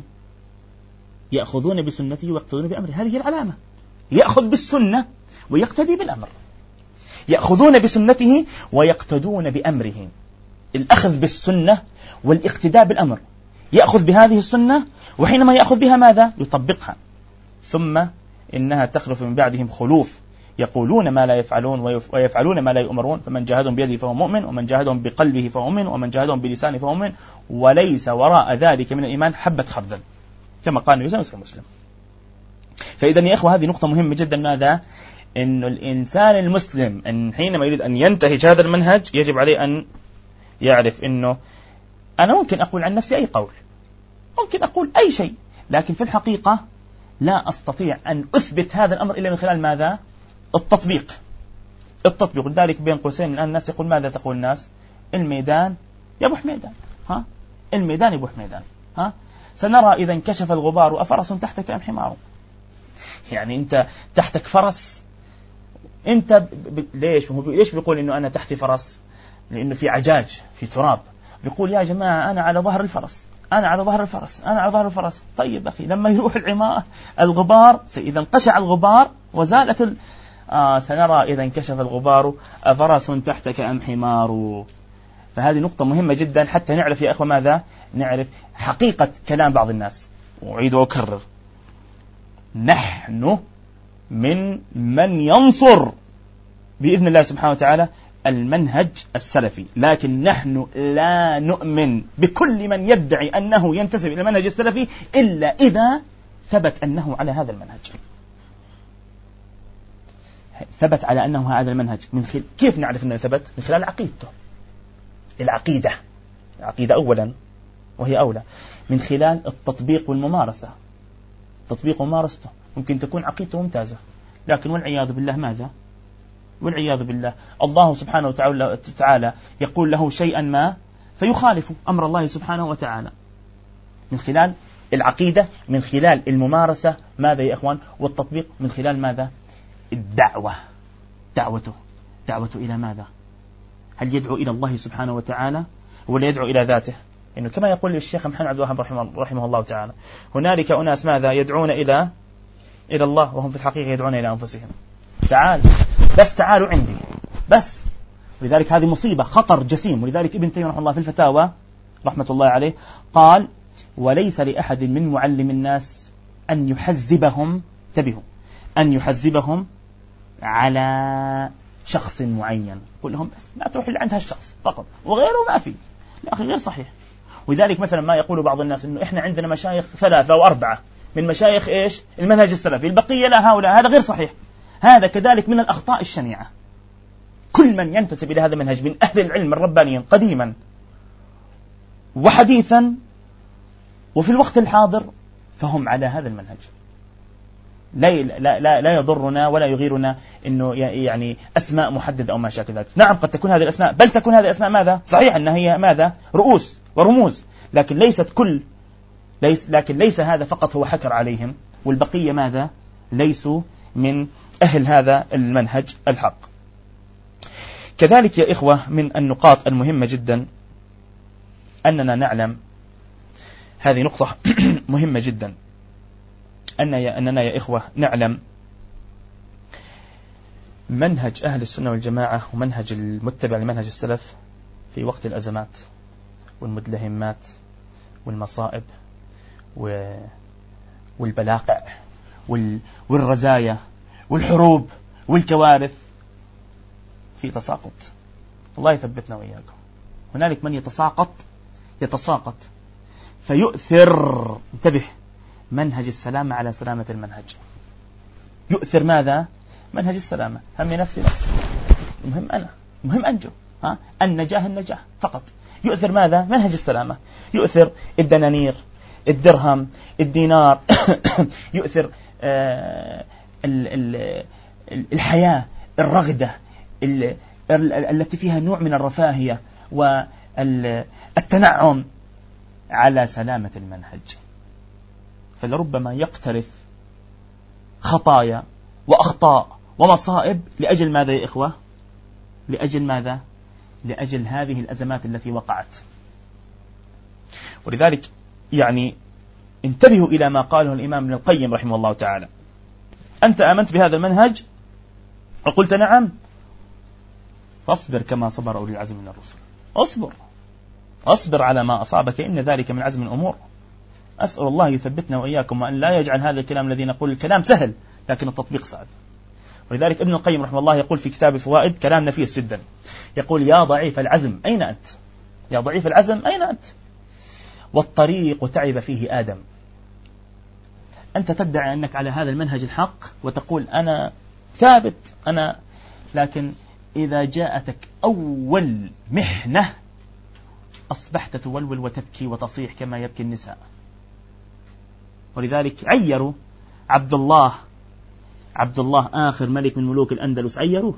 يأخذون بسنته ويقتدون بأمره، هذه هي العلامة. يأخذ بالسنة ويقتدي بالأمر، يأخذون بسنته ويقتدون بأمره. الأخذ بالسنة والاقتداء بالأمر، يأخذ بهذه السنة، وحينما يأخذ بها ماذا؟ يطبقها. ثم إنها تخلف من بعدهم خلوف، يقولون ما لا يفعلون ويفعلون ما لا يؤمرون، فمن جاهدهم بيده فهو مؤمن، ومن جاهدهم بقلبه فهو مؤمن، ومن جاهدهم بلسانه فهو مؤمن، وليس وراء ذلك من الإيمان حبة خردل، كما قال النبي صلى الله عليه وسلم. فإذا يا إخوة هذه نقطة مهمة جدا. ماذا؟ إن الإنسان المسلم أن حينما يريد أن ينتهج هذا المنهج يجب عليه أن يعرف إنه أنا ممكن أقول عن نفسي أي قول، ممكن أقول أي شيء، لكن في الحقيقة لا أستطيع أن أثبت هذا الأمر إلا من خلال ماذا؟ التطبيق. التطبيق. لذلك بين قوسين الآن الناس يقول ماذا تقول الناس؟ الميدان يا أبو حميدان، ها؟ الميدان يا أبو حميدان، ها؟ سنرى إذا انكشف الغبار أفرس تحتك أم حمار. يعني أنت تحتك فرس، أنت ب... ب... ليش هو ليش بيقول إنه أنا تحتي فرس؟ لأنه في عجاج، في تراب. بيقول يا جماعة أنا على ظهر الفرس، أنا على ظهر الفرس، أنا على ظهر الفرس. طيب أخي، لما يروح العماء الغبار، إذا انقشع الغبار وزالت ال... آه سنرى إذا انكشف الغبار أفرس تحتك أم حمار. فهذه نقطة مهمة جدا حتى نعرف يا أخوة ماذا؟ نعرف حقيقة كلام بعض الناس. وأعيد وأكرر، نحن من من ينصر بإذن الله سبحانه وتعالى المنهج السلفي، لكن نحن لا نؤمن بكل من يدعي أنه ينتسب إلى المنهج السلفي إلا إذا ثبت أنه على هذا المنهج، ثبت على أنه هذا المنهج. من خلال كيف نعرف أنه ثبت؟ من خلال عقيدته، العقيدة، العقيدة أولا وهي أولى، من خلال التطبيق والممارسة. تطبيق وممارسته ممكن تكون عقيدته ممتازة، لكن والعياذ بالله ماذا؟ والعياذ بالله الله سبحانه وتعالى يقول له شيئا ما فيخالف أمر الله سبحانه وتعالى. من خلال العقيدة، من خلال الممارسة ماذا يا إخوان؟ والتطبيق من خلال ماذا؟ الدعوة. دعوته دعوته إلى ماذا؟ هل يدعو إلى الله سبحانه وتعالى ولا يدعو إلى ذاته؟ إنه كما يقول الشيخ محمد عبد الوهاب رحمه, رحمه الله تعالى، هنالك أناس ماذا؟ يدعون إلى إلى الله وهم في الحقيقة يدعون إلى أنفسهم. تعال بس تعالوا عندي بس. ولذلك هذه مصيبة، خطر جسيم. ولذلك ابن تيمية رحمه الله في الفتاوى رحمة الله عليه قال: وليس لأحد من معلم الناس أن يحزبهم، انتبهوا، أن يحزبهم على شخص معين. قل لهم بس لا تروح إلا عند هالشخص فقط وغيره ما في. لا أخي غير صحيح. ولذلك مثلا ما يقول بعض الناس إنه إحنا عندنا مشايخ ثلاثة أو أربعة من مشايخ إيش المنهج السلفي، البقية لا هؤلاء، هذا غير صحيح. هذا كذلك من الأخطاء الشنيعة. كل من ينتسب إلى هذا المنهج من أهل العلم الربانيين قديما وحديثا وفي الوقت الحاضر فهم على هذا المنهج. لا لا لا, لا يضرنا ولا يغيرنا إنه يعني أسماء محددة أو ما شابه ذلك. نعم قد تكون هذه الأسماء، بل تكون هذه الأسماء ماذا؟ صحيح أنها هي ماذا؟ رؤوس ورموز، لكن ليست كل ليس لكن ليس هذا فقط هو حكر عليهم، والبقية ماذا؟ ليسوا من أهل هذا المنهج الحق. كذلك يا إخوة من النقاط المهمة جدا أننا نعلم، هذه نقطة مهمة جدا، أن أننا يا إخوة نعلم منهج أهل السنة والجماعة ومنهج المتبع لمنهج السلف في وقت الأزمات والمدلهمات والمصائب والبلاقع والرزايا والحروب والكوارث في تساقط. الله يثبتنا وإياكم. هنالك من يتساقط يتساقط فيؤثر، انتبه، منهج السلامة على سلامة المنهج. يؤثر ماذا؟ منهج السلامة. همي نفسي نفسي، المهم أنا، المهم أنجو، ها؟ النجاح النجاح فقط. يؤثر ماذا؟ منهج السلامة. يؤثر الدنانير، الدرهم، الدينار يؤثر آه ال ال الحياة الرغدة التي فيها نوع من الرفاهية والتنعم على سلامة المنهج. فلربما يقترف خطايا وأخطاء ومصائب لأجل ماذا يا إخوة؟ لأجل ماذا؟ لأجل هذه الأزمات التي وقعت. ولذلك يعني انتبهوا إلى ما قاله الإمام ابن القيم رحمه الله تعالى. أنت آمنت بهذا المنهج وقلت نعم، فاصبر كما صبر أولي العزم من الرسل. أصبر أصبر على ما أصابك، إن ذلك من عزم الأمور. أسأل الله يثبتنا وإياكم وأن لا يجعل هذا الكلام الذي نقول الكلام سهل لكن التطبيق صعب. ولذلك ابن القيم رحمه الله يقول في كتاب الفوائد كلام نفيس جدا، يقول: يا ضعيف العزم أين أنت؟ يا ضعيف العزم أين أنت؟ والطريق تعب فيه آدم. أنت تدعي أنك على هذا المنهج الحق وتقول أنا ثابت أنا، لكن إذا جاءتك أول محنة أصبحت تولول وتبكي وتصيح كما يبكي النساء. ولذلك عيروا عبد الله عبد الله آخر ملك من ملوك الأندلس، عيروه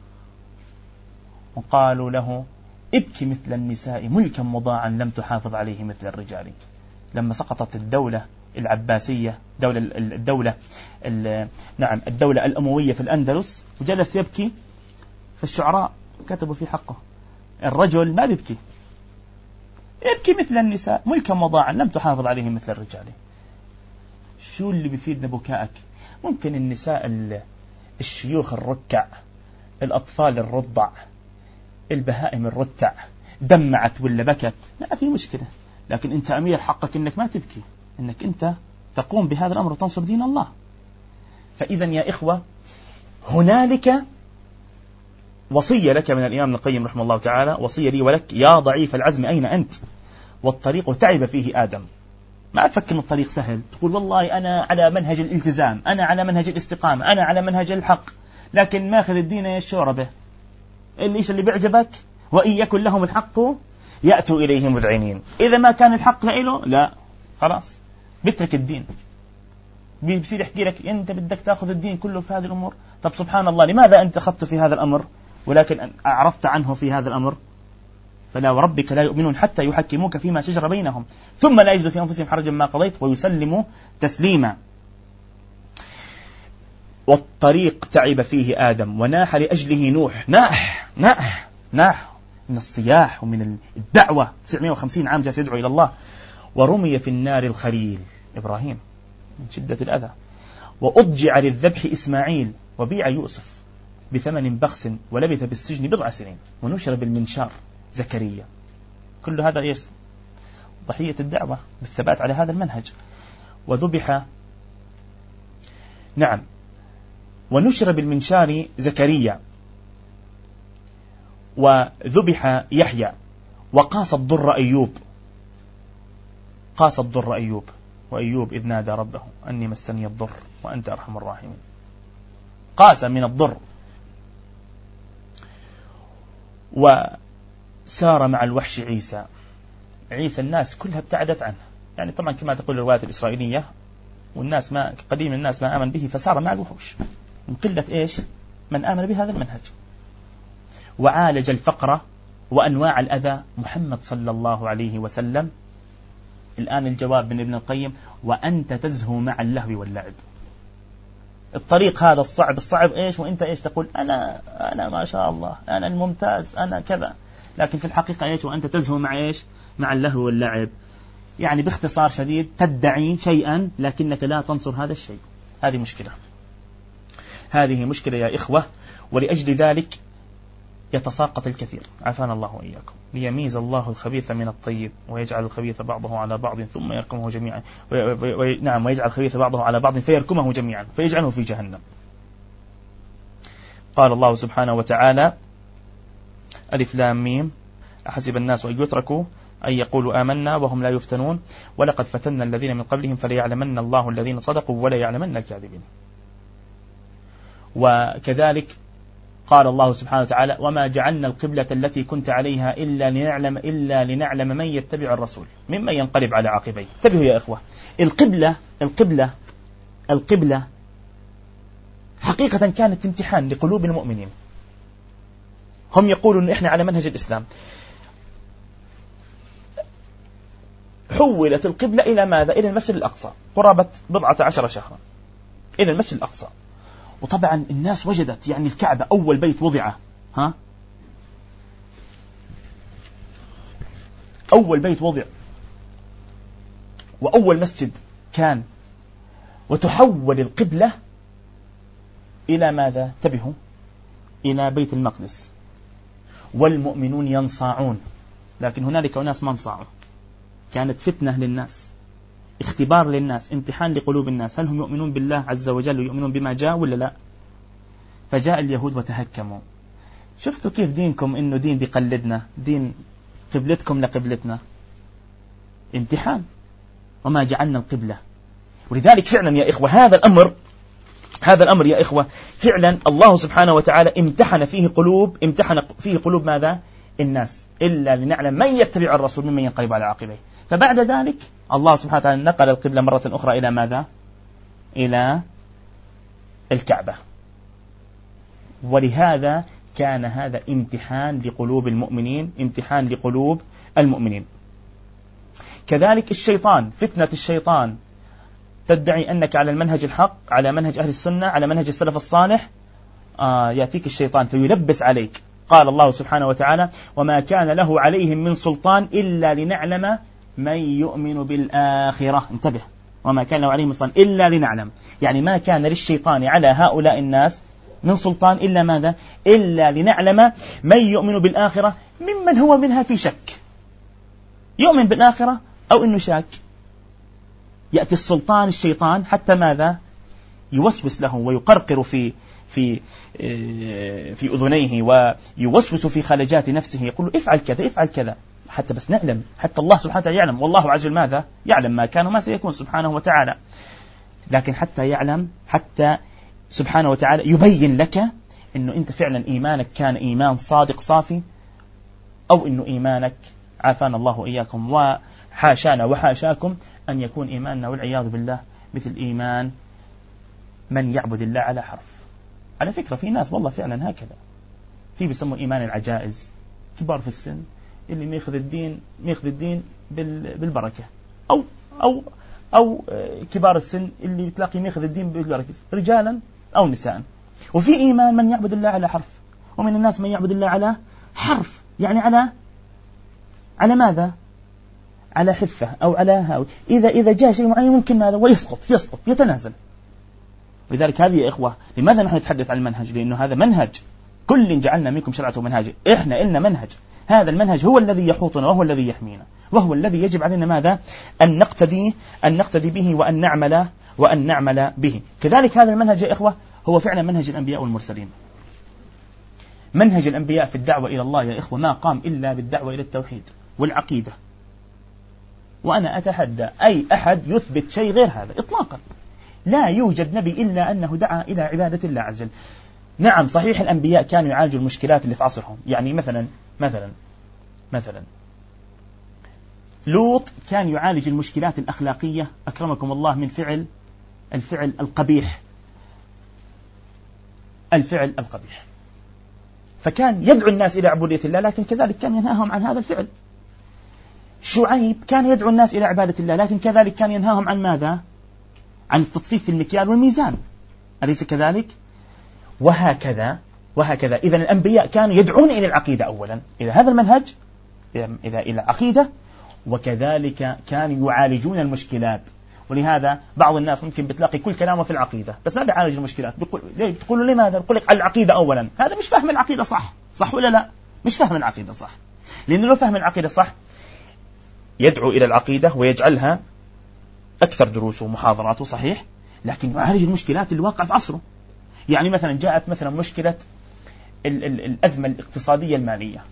وقالوا له: ابكي مثل النساء ملكا مضاعا لم تحافظ عليه مثل الرجال. لما سقطت الدولة العباسية، دولة الدولة نعم الدولة الأموية في الأندلس، وجلس يبكي، فالشعراء كتبوا في حقه: الرجل ما بيبكي، ابكي مثل النساء ملكا مضاعا لم تحافظ عليه مثل الرجال. شو اللي بيفيدنا بكائك؟ ممكن النساء الشيوخ الركع، الأطفال الرضع، البهائم الرتع دمعت ولا بكت، ما في مشكلة، لكن أنت أمير حقك أنك ما تبكي، أنك أنت تقوم بهذا الأمر وتنصر دين الله. فإذا يا إخوة هنالك وصية لك من الإمام ابن القيم رحمه الله تعالى، وصية لي ولك: يا ضعيف العزم أين أنت؟ والطريق تعب فيه آدم. ما تفكر الطريق سهل، تقول والله أنا على منهج الالتزام، أنا على منهج الاستقامة، أنا على منهج الحق، لكن ماخذ الدين الشوربة، الليش اللي بيعجبك، وإن يكن لهم الحق يأتوا إليه مذعنين. إذا ما كان الحق لإله لا خلاص بترك الدين، بيصير يحكي لك أنت بدك تأخذ الدين كله في هذه الأمور. طب سبحان الله، لماذا أنت أخذت في هذا الأمر ولكن أعرضت عنه في هذا الأمر؟ فلا وربك لا يؤمنون حتى يحكموك فيما شجر بينهم ثم لا يجدوا في أنفسهم حرجا ما قضيت ويسلموا تسليما. والطريق تعب فيه آدم وناح لأجله نوح، ناح ناح ناح من الصياح ومن الدعوة، تسعمائة وخمسين عام جالس يدعو إلى الله. ورمي في النار الخليل إبراهيم من شدة الأذى. وأضجع للذبح إسماعيل، وبيع يوسف بثمن بخس ولبث بالسجن بضع سنين، ونشر بالمنشار زكريا. كل هذا إيش؟ ضحية الدعوة بالثبات على هذا المنهج. وذبح نعم ونشر بالمنشار زكريا، وذبح يحيى، وقاس الضر أيوب، قاس الضر أيوب، وأيوب إذ نادى ربه أني مسني الضر وأنت أرحم الراحمين. قاس من الضر. وسار مع الوحش عيسى. عيسى الناس كلها ابتعدت عنه، يعني طبعا كما تقول الروايات الإسرائيلية، والناس ما قديم الناس ما آمن به فسار مع الوحوش من قلة إيش؟ من آمن بهذا المنهج. وعالج الفقر وأنواع الأذى محمد صلى الله عليه وسلم. الآن الجواب من ابن القيم: وأنت تزهو مع اللهو واللعب. الطريق هذا الصعب الصعب إيش؟ وإنت إيش تقول؟ أنا أنا ما شاء الله أنا الممتاز أنا كذا، لكن في الحقيقة إيش؟ وأنت تزهو مع إيش؟ مع اللهو واللعب. يعني باختصار شديد تدعي شيئا لكنك لا تنصر هذا الشيء. هذه مشكلة. هذه مشكلة يا إخوة، ولأجل ذلك يتساقط الكثير، عافانا الله وإياكم، ليميز الله الخبيث من الطيب ويجعل الخبيث بعضه على بعض ثم يركمه جميعا، نعم ويجعل الخبيث بعضه على بعض فيركمه جميعا فيجعله في جهنم. قال الله سبحانه وتعالى: ألف لام ميم أحسب الناس أن يتركوا أن يقولوا آمنا وهم لا يفتنون ولقد فتنا الذين من قبلهم فليعلمن الله الذين صدقوا ولا يعلمن الكاذبين. وكذلك قال الله سبحانه وتعالى: وما جعلنا القبلة التي كنت عليها إلا لنعلم إلا لنعلم من يتبع الرسول ممن ينقلب على عقبيه. انتبهوا يا إخوة، القبلة القبلة القبلة حقيقة كانت امتحان لقلوب المؤمنين. هم يقولون إحنا على منهج الإسلام، حولت القبلة إلى ماذا؟ إلى المسجد الأقصى، قرابة بضعة عشر شهرا إلى المسجد الأقصى. وطبعا الناس وجدت يعني الكعبة أول بيت وضع، ها أول بيت وضع وأول مسجد كان، وتحول القبلة إلى ماذا؟ انتبهوا، إلى بيت المقدس، والمؤمنون ينصاعون، لكن هنالك أناس ما انصاعوا، كانت فتنة للناس، اختبار للناس، امتحان لقلوب الناس، هل هم يؤمنون بالله عز وجل ويؤمنون بما جاء ولا لا؟ فجاء اليهود وتهكموا، شفتوا كيف دينكم إنه دين بيقلدنا، دين قبلتكم لقبلتنا، امتحان، وما جعلنا القبلة. ولذلك فعلا يا إخوة هذا الأمر هذا الأمر يا إخوة فعلا الله سبحانه وتعالى امتحن فيه قلوب امتحن فيه قلوب ماذا؟ الناس، إلا لنعلم من يتبع الرسول ممن ينقلب على عقبيه. فبعد ذلك الله سبحانه وتعالى نقل القبلة مرة أخرى إلى ماذا؟ إلى الكعبة. ولهذا كان هذا امتحان لقلوب المؤمنين، امتحان لقلوب المؤمنين. كذلك الشيطان، فتنة الشيطان، تدعي أنك على المنهج الحق، على منهج أهل السنة، على منهج السلف الصالح، آه يأتيك الشيطان فيلبس عليك. قال الله سبحانه وتعالى: وما كان له عليهم من سلطان إلا لنعلم من يؤمن بالآخرة. انتبه، وما كان له عليهم من سلطان إلا لنعلم، يعني ما كان للشيطان على هؤلاء الناس من سلطان إلا ماذا؟ إلا لنعلم من يؤمن بالآخرة ممن هو منها في شك، يؤمن بالآخرة أو إنه شاك. يأتي السلطان الشيطان حتى ماذا؟ يوسوس له ويقرقر في في في أذنيه ويوسوس في خلجات نفسه، يقول له افعل كذا افعل كذا، حتى بس نعلم، حتى الله سبحانه وتعالى يعلم، والله عز وجل ماذا؟ يعلم ما كان وما سيكون سبحانه وتعالى، لكن حتى يعلم، حتى سبحانه وتعالى يبين لك إنه أنت فعلا إيمانك كان إيمان صادق صافي، أو إنه إيمانك، عافانا الله وإياكم وحاشانا وحاشاكم أن يكون إيماننا والعياذ بالله مثل إيمان من يعبد الله على حرف. على فكرة في ناس والله فعلا هكذا، في بيسموا إيمان العجائز، كبار في السن اللي ميخذ الدين ميخذ الدين بالبركة، أو أو أو كبار السن اللي بتلاقي ميخذ الدين بالبركة، رجالا أو نساء. وفي إيمان من يعبد الله على حرف، ومن الناس من يعبد الله على حرف، يعني على على ماذا؟ على حفة أو على هاوي، إذا إذا جاء شيء معين ممكن ماذا؟ ويسقط يسقط يتنازل. لذلك هذه يا إخوة، لماذا نحن نتحدث عن المنهج؟ لأنه هذا منهج، كل جعلنا منكم شرعة ومنهاج، إحنا إلنا منهج، هذا المنهج هو الذي يحوطنا وهو الذي يحمينا، وهو الذي يجب علينا ماذا؟ أن نقتدي أن نقتدي به وأن نعمل وأن نعمل به. كذلك هذا المنهج يا إخوة هو فعلا منهج الأنبياء والمرسلين. منهج الأنبياء في الدعوة إلى الله يا إخوة ما قام إلا بالدعوة إلى التوحيد والعقيدة، وأنا أتحدى أي أحد يثبت شيء غير هذا إطلاقا. لا يوجد نبي إلا أنه دعا إلى عبادة الله عز وجل. نعم صحيح الأنبياء كانوا يعالجوا المشكلات اللي في عصرهم، يعني مثلا مثلا مثلا لوط كان يعالج المشكلات الأخلاقية أكرمكم الله من فعل الفعل القبيح الفعل القبيح فكان يدعو الناس إلى عبودية الله، لكن كذلك كان ينهاهم عن هذا الفعل. شعيب كان يدعو الناس إلى عبادة الله، لكن كذلك كان ينهاهم عن ماذا؟ عن التطفيف في المكيال والميزان، أليس كذلك؟ وهكذا وهكذا. إذن الأنبياء كانوا يدعون إلى العقيدة أولا، إلى هذا المنهج، إلى إلى العقيدة، وكذلك كانوا يعالجون المشكلات. ولهذا بعض الناس ممكن بتلاقي كل كلامه في العقيدة بس ما بيعالج المشكلات. بيقول ليه؟ بتقول له لماذا؟ بيقول لك العقيدة أولا. هذا مش فاهم العقيدة صح. صح ولا لا؟ مش فاهم العقيدة صح. لأنه لو فهم العقيدة صح يدعو إلى العقيدة ويجعلها أكثر دروسه ومحاضراته صحيح، لكن يعالج المشكلات اللي واقع في عصره. يعني مثلا جاءت مثلا مشكلة ال ال الأزمة الاقتصادية المالية.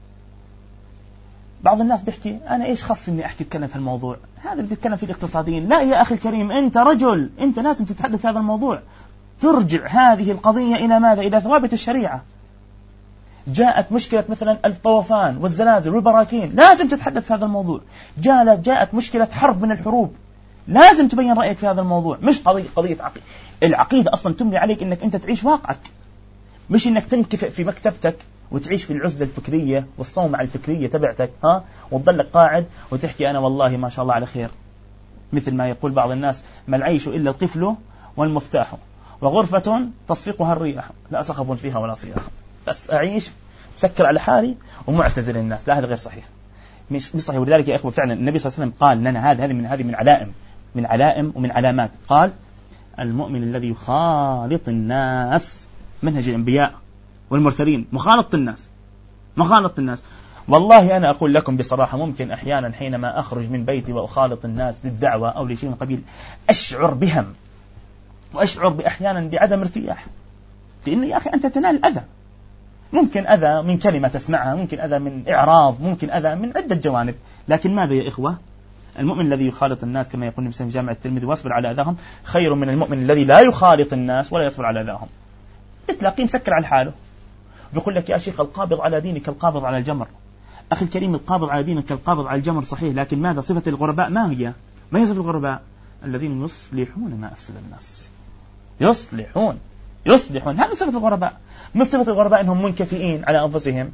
بعض الناس بيحكي أنا إيش خص إني أحكي أتكلم في الموضوع هذا اللي تتكلم فيه الاقتصاديين. لا يا أخي الكريم، أنت رجل، أنت لازم تتحدث في هذا الموضوع. ترجع هذه القضية إلى ماذا؟ إلى ثوابت الشريعة. جاءت مشكلة مثلا الطوفان والزلازل والبراكين، لازم تتحدث في هذا الموضوع. جاءت جاءت مشكلة حرب من الحروب، لازم تبين رأيك في هذا الموضوع. مش قضية قضية عقيدة. العقيدة أصلا تملي عليك إنك أنت تعيش واقعك، مش إنك تنكفئ في مكتبتك وتعيش في العزلة الفكرية والصومعة الفكرية تبعتك ها وتضلك قاعد وتحكي أنا والله ما شاء الله على خير. مثل ما يقول بعض الناس ما العيش إلا الطفل والمفتاح وغرفة تصفقها الرياح لا صخب فيها ولا صياح. بس أعيش مسكر على حالي ومعتزل الناس. لا، هذا غير صحيح، مش مش صحيح. ولذلك يا إخوة فعلا النبي صلى الله عليه وسلم قال لنا هذه هذه من هذه من علائم من علائم ومن علامات. قال المؤمن الذي يخالط الناس، منهج الأنبياء والمرسلين مخالطة الناس مخالطة الناس. والله أنا أقول لكم بصراحة ممكن أحيانا حينما أخرج من بيتي وأخالط الناس للدعوة أو لشيء من قبيل أشعر بهم وأشعر بأحيانا بعدم ارتياح، لأنه يا أخي أنت تنال الأذى. ممكن أذى من كلمة تسمعها، ممكن أذى من إعراض، ممكن أذى من عدة جوانب. لكن ماذا يا إخوة؟ المؤمن الذي يخالط الناس كما يقول النبي في جامع الترمذي واصبر على أذاهم خير من المؤمن الذي لا يخالط الناس ولا يصبر على أذاهم. بتلاقيه مسكر على حاله بيقول لك يا شيخ القابض على دينك القابض على الجمر. أخي الكريم، القابض على دينك القابض على الجمر صحيح، لكن ماذا صفة الغرباء؟ ما هي ما هي صفة الغرباء؟ الذين يصلحون ما أفسد الناس. يصلحون يصلحون هذه صفة الغرباء. مش صفة الغرباء إنهم منكفئين على أنفسهم.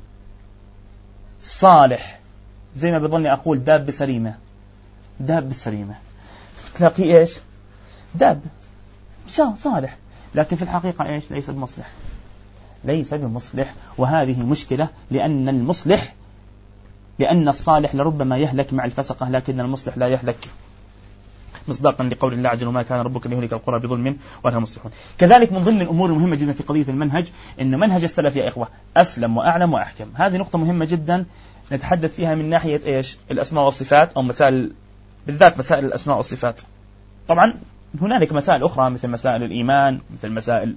صالح زي ما بظني أقول داب سليمة داب سليمة تلاقي إيش؟ داب صالح، لكن في الحقيقة إيش؟ ليس بمصلح ليس بمصلح. وهذه مشكلة، لأن المصلح لأن الصالح لربما يهلك مع الفسقة، لكن المصلح لا يهلك، مصداقا لقول الله عز وجل وما كان ربك ليهلك القرى بظلم وأهلها مصلحون. كذلك من ضمن الأمور المهمة جدا في قضية المنهج إن منهج السلف يا إخوة أسلم وأعلم وأحكم. هذه نقطة مهمة جدا نتحدث فيها من ناحية إيش؟ الأسماء والصفات، أو مسائل بالذات مسائل الأسماء والصفات. طبعا هنالك مسائل أخرى مثل مسائل الإيمان، مثل مسائل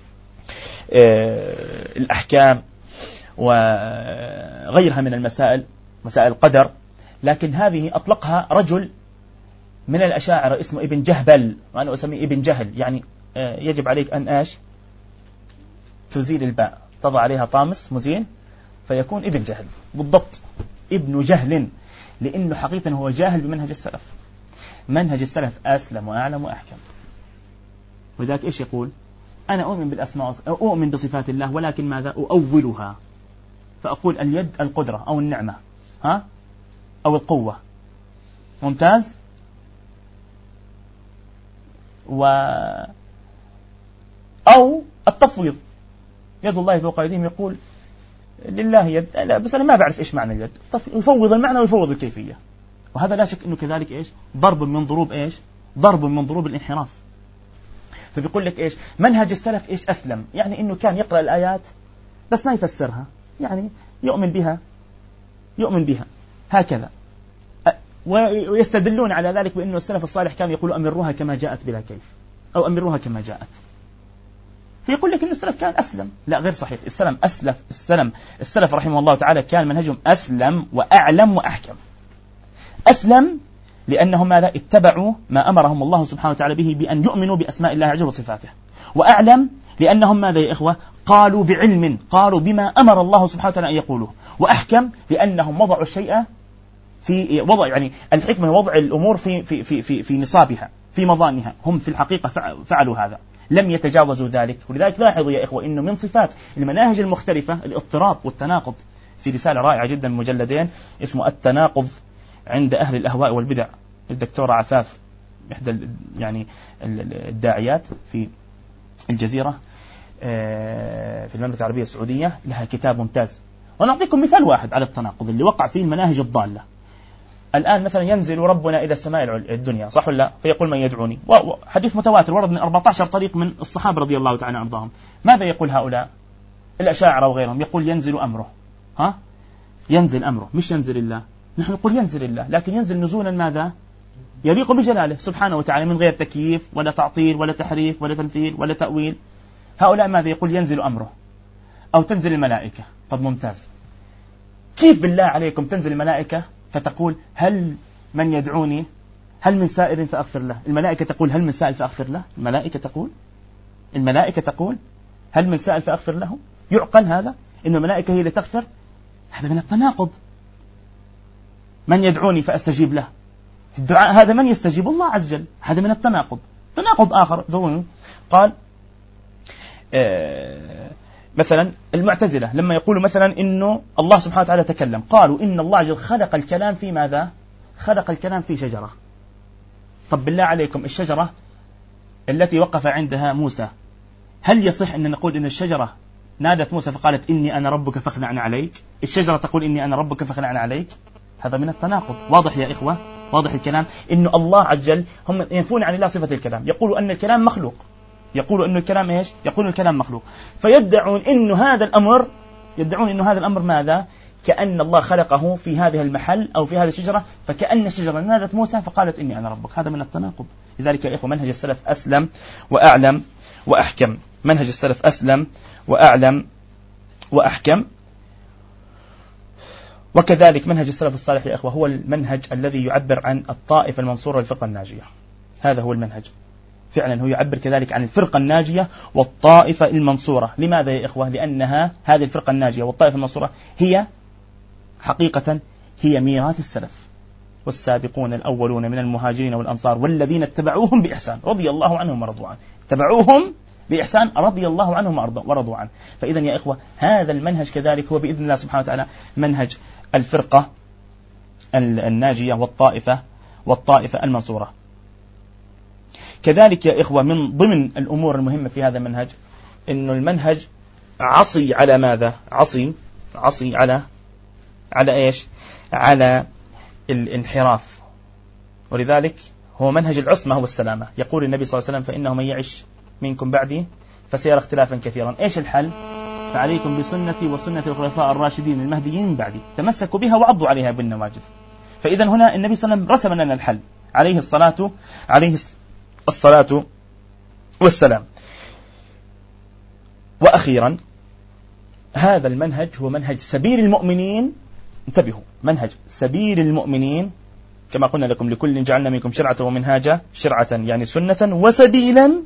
الأحكام وغيرها من المسائل، مسائل القدر. لكن هذه أطلقها رجل من الأشاعرة اسمه ابن جهبل، وأنا أسميه ابن جهل. يعني يجب عليك أن إيش؟ تزيل الباء، تضع عليها طامس مزيل فيكون ابن جهل بالضبط، ابن جهل، لأنه حقيقة هو جاهل بمنهج السلف. منهج السلف أسلم وأعلم وأحكم. وذلك إيش يقول؟ أنا أؤمن بالأسماء، أؤمن بصفات الله، ولكن ماذا؟ أؤولها، فأقول اليد القدرة أو النعمة ها أو القوة. ممتاز. و أو التفويض، يد الله فوق أيديهم، يقول لله يد، لا بس أنا ما بعرف إيش معنى اليد، يفوض المعنى ويفوض الكيفية. وهذا لا شك أنه كذلك إيش؟ ضرب من ضروب إيش؟ ضرب من ضروب الانحراف. فبيقول لك إيش؟ منهج السلف إيش؟ أسلم، يعني إنه كان يقرأ الآيات بس ما يفسرها، يعني يؤمن بها يؤمن بها هكذا. ويستدلون على ذلك بأنه السلف الصالح كان يقول أمروها كما جاءت بلا كيف، أو أمروها كما جاءت. فيقول لك أن السلف كان أسلم. لا، غير صحيح. السلف أسلف السلم السلف رحمه الله تعالى كان منهجهم أسلم وأعلم وأحكم. أسلم لأنهم ماذا؟ اتبعوا ما أمرهم الله سبحانه وتعالى به بأن يؤمنوا بأسماء الله عز وجل وصفاته. وأعلم لأنهم ماذا يا إخوة؟ قالوا بعلم، قالوا بما أمر الله سبحانه وتعالى أن يقولوه. وأحكم لأنهم وضعوا الشيء في وضع، يعني الحكمة وضع الأمور في في في في, في نصابها، في مظانها. هم في الحقيقة فعلوا هذا، لم يتجاوزوا ذلك. ولذلك لاحظوا يا إخوة إنه من صفات المناهج المختلفة الاضطراب والتناقض. في رسالة رائعة جدا مجلدين اسمه التناقض عند أهل الأهواء والبدع، الدكتورة عفاف إحدى يعني الداعيات في الجزيرة في المملكة العربية السعودية، لها كتاب ممتاز. ونعطيكم مثال واحد على التناقض اللي وقع فيه المناهج الضالة. الآن مثلا ينزل ربنا إلى السماء الدنيا، صح ولا لا؟ فيقول من يدعوني، حديث متواتر ورد من أربعة عشر طريق من الصحابة رضي الله تعالى عنهم. ماذا يقول هؤلاء الأشاعرة وغيرهم؟ يقول ينزل أمره. ها؟ ينزل أمره، مش ينزل الله. نحن نقول ينزل الله، لكن ينزل نزولا ماذا؟ يليق بجلاله سبحانه وتعالى، من غير تكييف ولا تعطيل ولا تحريف ولا تمثيل ولا تأويل. هؤلاء ماذا يقول؟ ينزل أمره أو تنزل الملائكة. طب ممتاز، كيف بالله عليكم تنزل الملائكة فتقول هل من يدعوني، هل من سائر فأغفر له؟ الملائكة تقول هل من سائل فأغفر له؟ الملائكة تقول الملائكة تقول هل من سائل فأغفر له؟ يعقل هذا؟ إن الملائكة هي اللي تغفر؟ هذا من التناقض. من يدعوني فأستجيب له، الدعاء هذا من يستجيب؟ الله عز وجل. هذا من التناقض. تناقض آخر قال آه مثلا المعتزلة لما يقولوا مثلا إنه الله سبحانه وتعالى تكلم، قالوا إن الله عز وجل خلق الكلام في ماذا؟ خلق الكلام في شجرة. طب بالله عليكم الشجرة التي وقف عندها موسى، هل يصح أن نقول إن الشجرة نادت موسى فقالت إني أنا ربك فاخلعنا عليك؟ الشجرة تقول إني أنا ربك فاخلعنا عليك؟ هذا من التناقض. واضح يا إخوة؟ واضح الكلام؟ إنه الله عز وجل هم ينفون عن الله صفة الكلام، يقولوا أن الكلام مخلوق، يقولوا أن الكلام إيش؟ يقولوا الكلام مخلوق، فيدعون إنه هذا الأمر يدعون إنه هذا الأمر ماذا؟ كأن الله خلقه في هذه المحل أو في هذه الشجرة، فكأن الشجرة نادت موسى فقالت إني أنا ربك. هذا من التناقض. لذلك يا إخوة منهج السلف أسلم وأعلم وأحكم. منهج السلف أسلم وأعلم وأحكم. وكذلك منهج السلف الصالح يا إخوة هو المنهج الذي يعبر عن الطائفة المنصورة والفرقة الناجية. هذا هو المنهج فعلا، هو يعبر كذلك عن الفرقة الناجية والطائفة المنصورة. لماذا يا إخوة؟ لأنها هذه الفرقة الناجية والطائفة المنصورة هي حقيقة هي ميراث السلف، والسابقون الأولون من المهاجرين والأنصار والذين اتبعوهم بإحسان رضي الله عنهم ورضوا عنه. اتبعوهم بإحسان رضي الله عنهم ورضوا عنه. فإذا يا إخوة هذا المنهج كذلك هو بإذن الله سبحانه وتعالى منهج الفرقة الناجية والطائفة والطائفة المنصورة. كذلك يا إخوة من ضمن الأمور المهمة في هذا المنهج إنه المنهج عصي على ماذا؟ عصي عصي على على إيش؟ على الانحراف. ولذلك هو منهج العصمة والسلامة. يقول النبي صلى الله عليه وسلم فإنه من يعش منكم بعدي فسيرى اختلافا كثيرا. إيش الحل؟ فعليكم بسنتي وسنة الخلفاء الراشدين المهديين من بعدي تمسكوا بها وعضوا عليها بالنواجذ. فإذا هنا النبي صلى الله عليه وسلم رسم لنا الحل عليه الصلاة عليه الصلاة والسلام. وأخيرا هذا المنهج هو منهج سبيل المؤمنين. انتبهوا، منهج سبيل المؤمنين كما قلنا لكم لكل جعلنا منكم شرعة ومنهاجا. شرعة يعني سنة، وسبيلا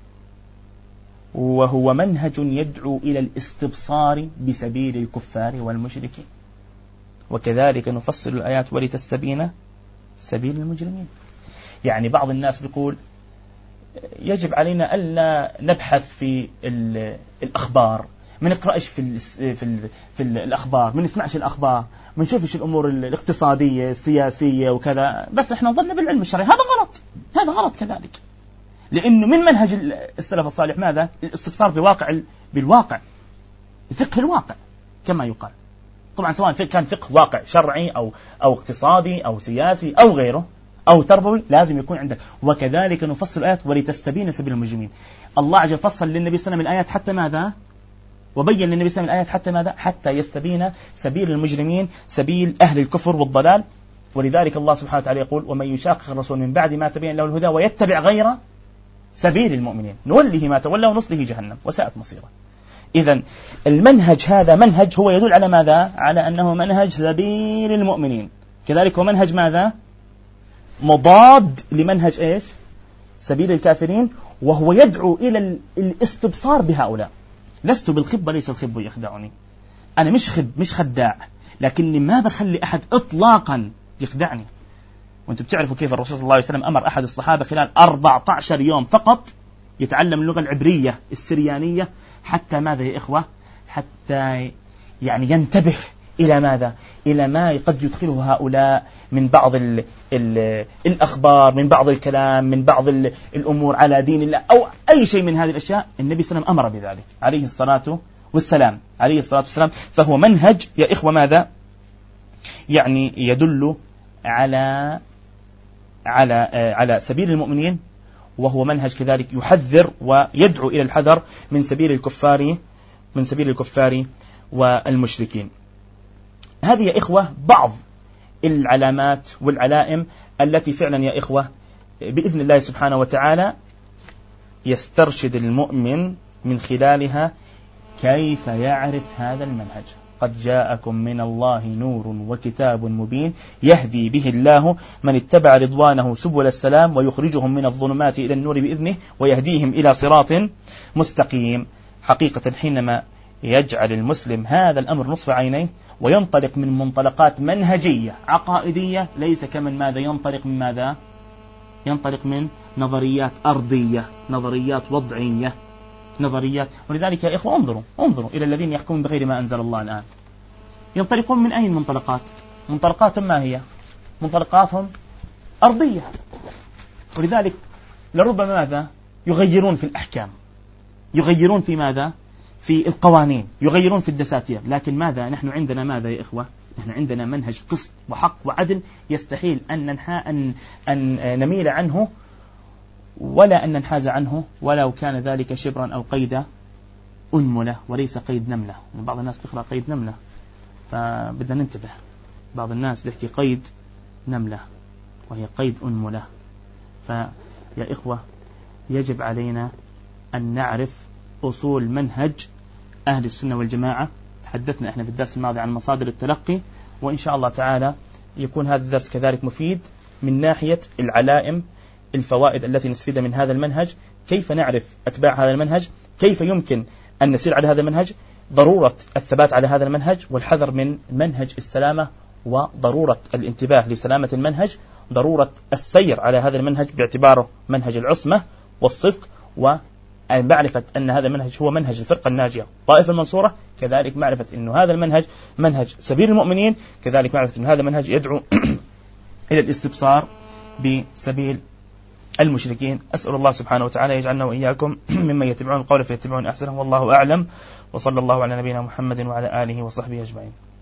وهو منهج يدعو إلى الاستبصار بسبيل الكفار والمشركين. وكذلك نفصل الآيات ولتستبين سبيل المجرمين. يعني بعض الناس بيقول يجب علينا ألا نبحث في الأخبار، ما نقرأش في في ال في الأخبار، ما نسمعش الأخبار، ما نشوفش الأمور الاقتصادية السياسية وكذا، بس إحنا نظلنا بالعلم الشرعي. هذا غلط، هذا غلط كذلك، لأنه من منهج السلف الصالح ماذا؟ الاستبصار بواقع بالواقع، فقه الواقع كما يقال. طبعا سواء كان فقه واقع شرعي أو أو اقتصادي أو سياسي أو غيره أو تربوي، لازم يكون عندك. وكذلك نفصل الآيات ولتستبين سبيل المجرمين. الله عز وجل فصل للنبي صلى الله عليه وسلم الآيات حتى ماذا؟ وبين للنبي صلى الله عليه وسلم الآيات حتى ماذا؟ حتى يستبين سبيل المجرمين، سبيل أهل الكفر والضلال. ولذلك الله سبحانه وتعالى يقول ومن يشاقق الرسول من بعد ما تبين له الهدى ويتبع غير سبيل المؤمنين نوله ما تولى ونصله جهنم وساءت مصيره. إذن المنهج هذا منهج هو يدل على ماذا؟ على أنه منهج سبيل المؤمنين. كذلك هو منهج ماذا؟ مضاد لمنهج إيش؟ سبيل الكافرين، وهو يدعو إلى الاستبصار بهؤلاء. لست بالخب ليس الخب يخدعني. أنا مش خب مش خداع، لكني ما بخلي أحد إطلاقا يخدعني. وأنتم بتعرفوا كيف الرسول صلى الله عليه وسلم أمر أحد الصحابة خلال أربعة عشر يوم فقط يتعلم اللغة العبرية السريانية حتى ماذا يا إخوة؟ حتى يعني ينتبه إلى ماذا؟ إلى ما قد يدخله هؤلاء من بعض ال ال الأخبار، من بعض الكلام، من بعض الأمور على دين الله أو أي شيء من هذه الأشياء. النبي صلى الله عليه وسلم أمر بذلك عليه الصلاة والسلام عليه الصلاة والسلام. فهو منهج يا إخوة ماذا؟ يعني يدل على على على سبيل المؤمنين، وهو منهج كذلك يحذر ويدعو إلى الحذر من سبيل الكفار من سبيل الكفار والمشركين. هذه يا إخوة بعض العلامات والعلائم التي فعلا يا إخوة بإذن الله سبحانه وتعالى يسترشد المؤمن من خلالها كيف يعرف هذا المنهج. قد جاءكم من الله نور وكتاب مبين يهدي به الله من اتبع رضوانه سبل السلام ويخرجهم من الظلمات إلى النور بإذنه ويهديهم إلى صراط مستقيم. حقيقة حينما يجعل المسلم هذا الأمر نصف عينيه وينطلق من منطلقات منهجية عقائدية، ليس كمن ماذا ينطلق من ماذا ينطلق من نظريات أرضية، نظريات وضعية، نظريات. ولذلك يا إخوة انظروا انظروا إلى الذين يحكمون بغير ما أنزل الله الآن، ينطلقون من أي منطلقات؟ منطلقاتهم ما هي؟ منطلقاتهم أرضية. ولذلك لربما ماذا يغيرون في الأحكام، يغيرون في ماذا؟ في القوانين، يغيرون في الدساتير. لكن ماذا نحن عندنا؟ ماذا يا إخوة؟ نحن عندنا منهج قسط وحق وعدل يستحيل أن ننحى أن أن نميل عنه ولا أن ننحاز عنه ولو كان ذلك شبرا أو قيد أنملة وليس قيد نملة. بعض الناس بيقرأ قيد نملة، فبدنا ننتبه. بعض الناس بيحكي قيد نملة وهي قيد أنملة. فيا إخوة يجب علينا أن نعرف أصول منهج أهل السنة والجماعة. تحدثنا إحنا في الدرس الماضي عن مصادر التلقي، وإن شاء الله تعالى يكون هذا الدرس كذلك مفيد من ناحية العلائم، الفوائد التي نستفيد من هذا المنهج، كيف نعرف أتباع هذا المنهج، كيف يمكن أن نسير على هذا المنهج، ضرورة الثبات على هذا المنهج والحذر من منهج السلامة، وضرورة الانتباه لسلامة المنهج، ضرورة السير على هذا المنهج باعتباره منهج العصمة والصدق، ومعرفة أن هذا المنهج هو منهج الفرقة الناجية طائفة المنصورة، كذلك معرفة أن هذا المنهج منهج سبيل المؤمنين، كذلك معرفة أن هذا المنهج يدعو إلى الاستبصار بسبيل المشركين. أسأل الله سبحانه وتعالى يجعلنا وإياكم ممن يتبعون القول فيتبعون أحسنه، والله أعلم، وصلى الله على نبينا محمد وعلى آله وصحبه أجمعين.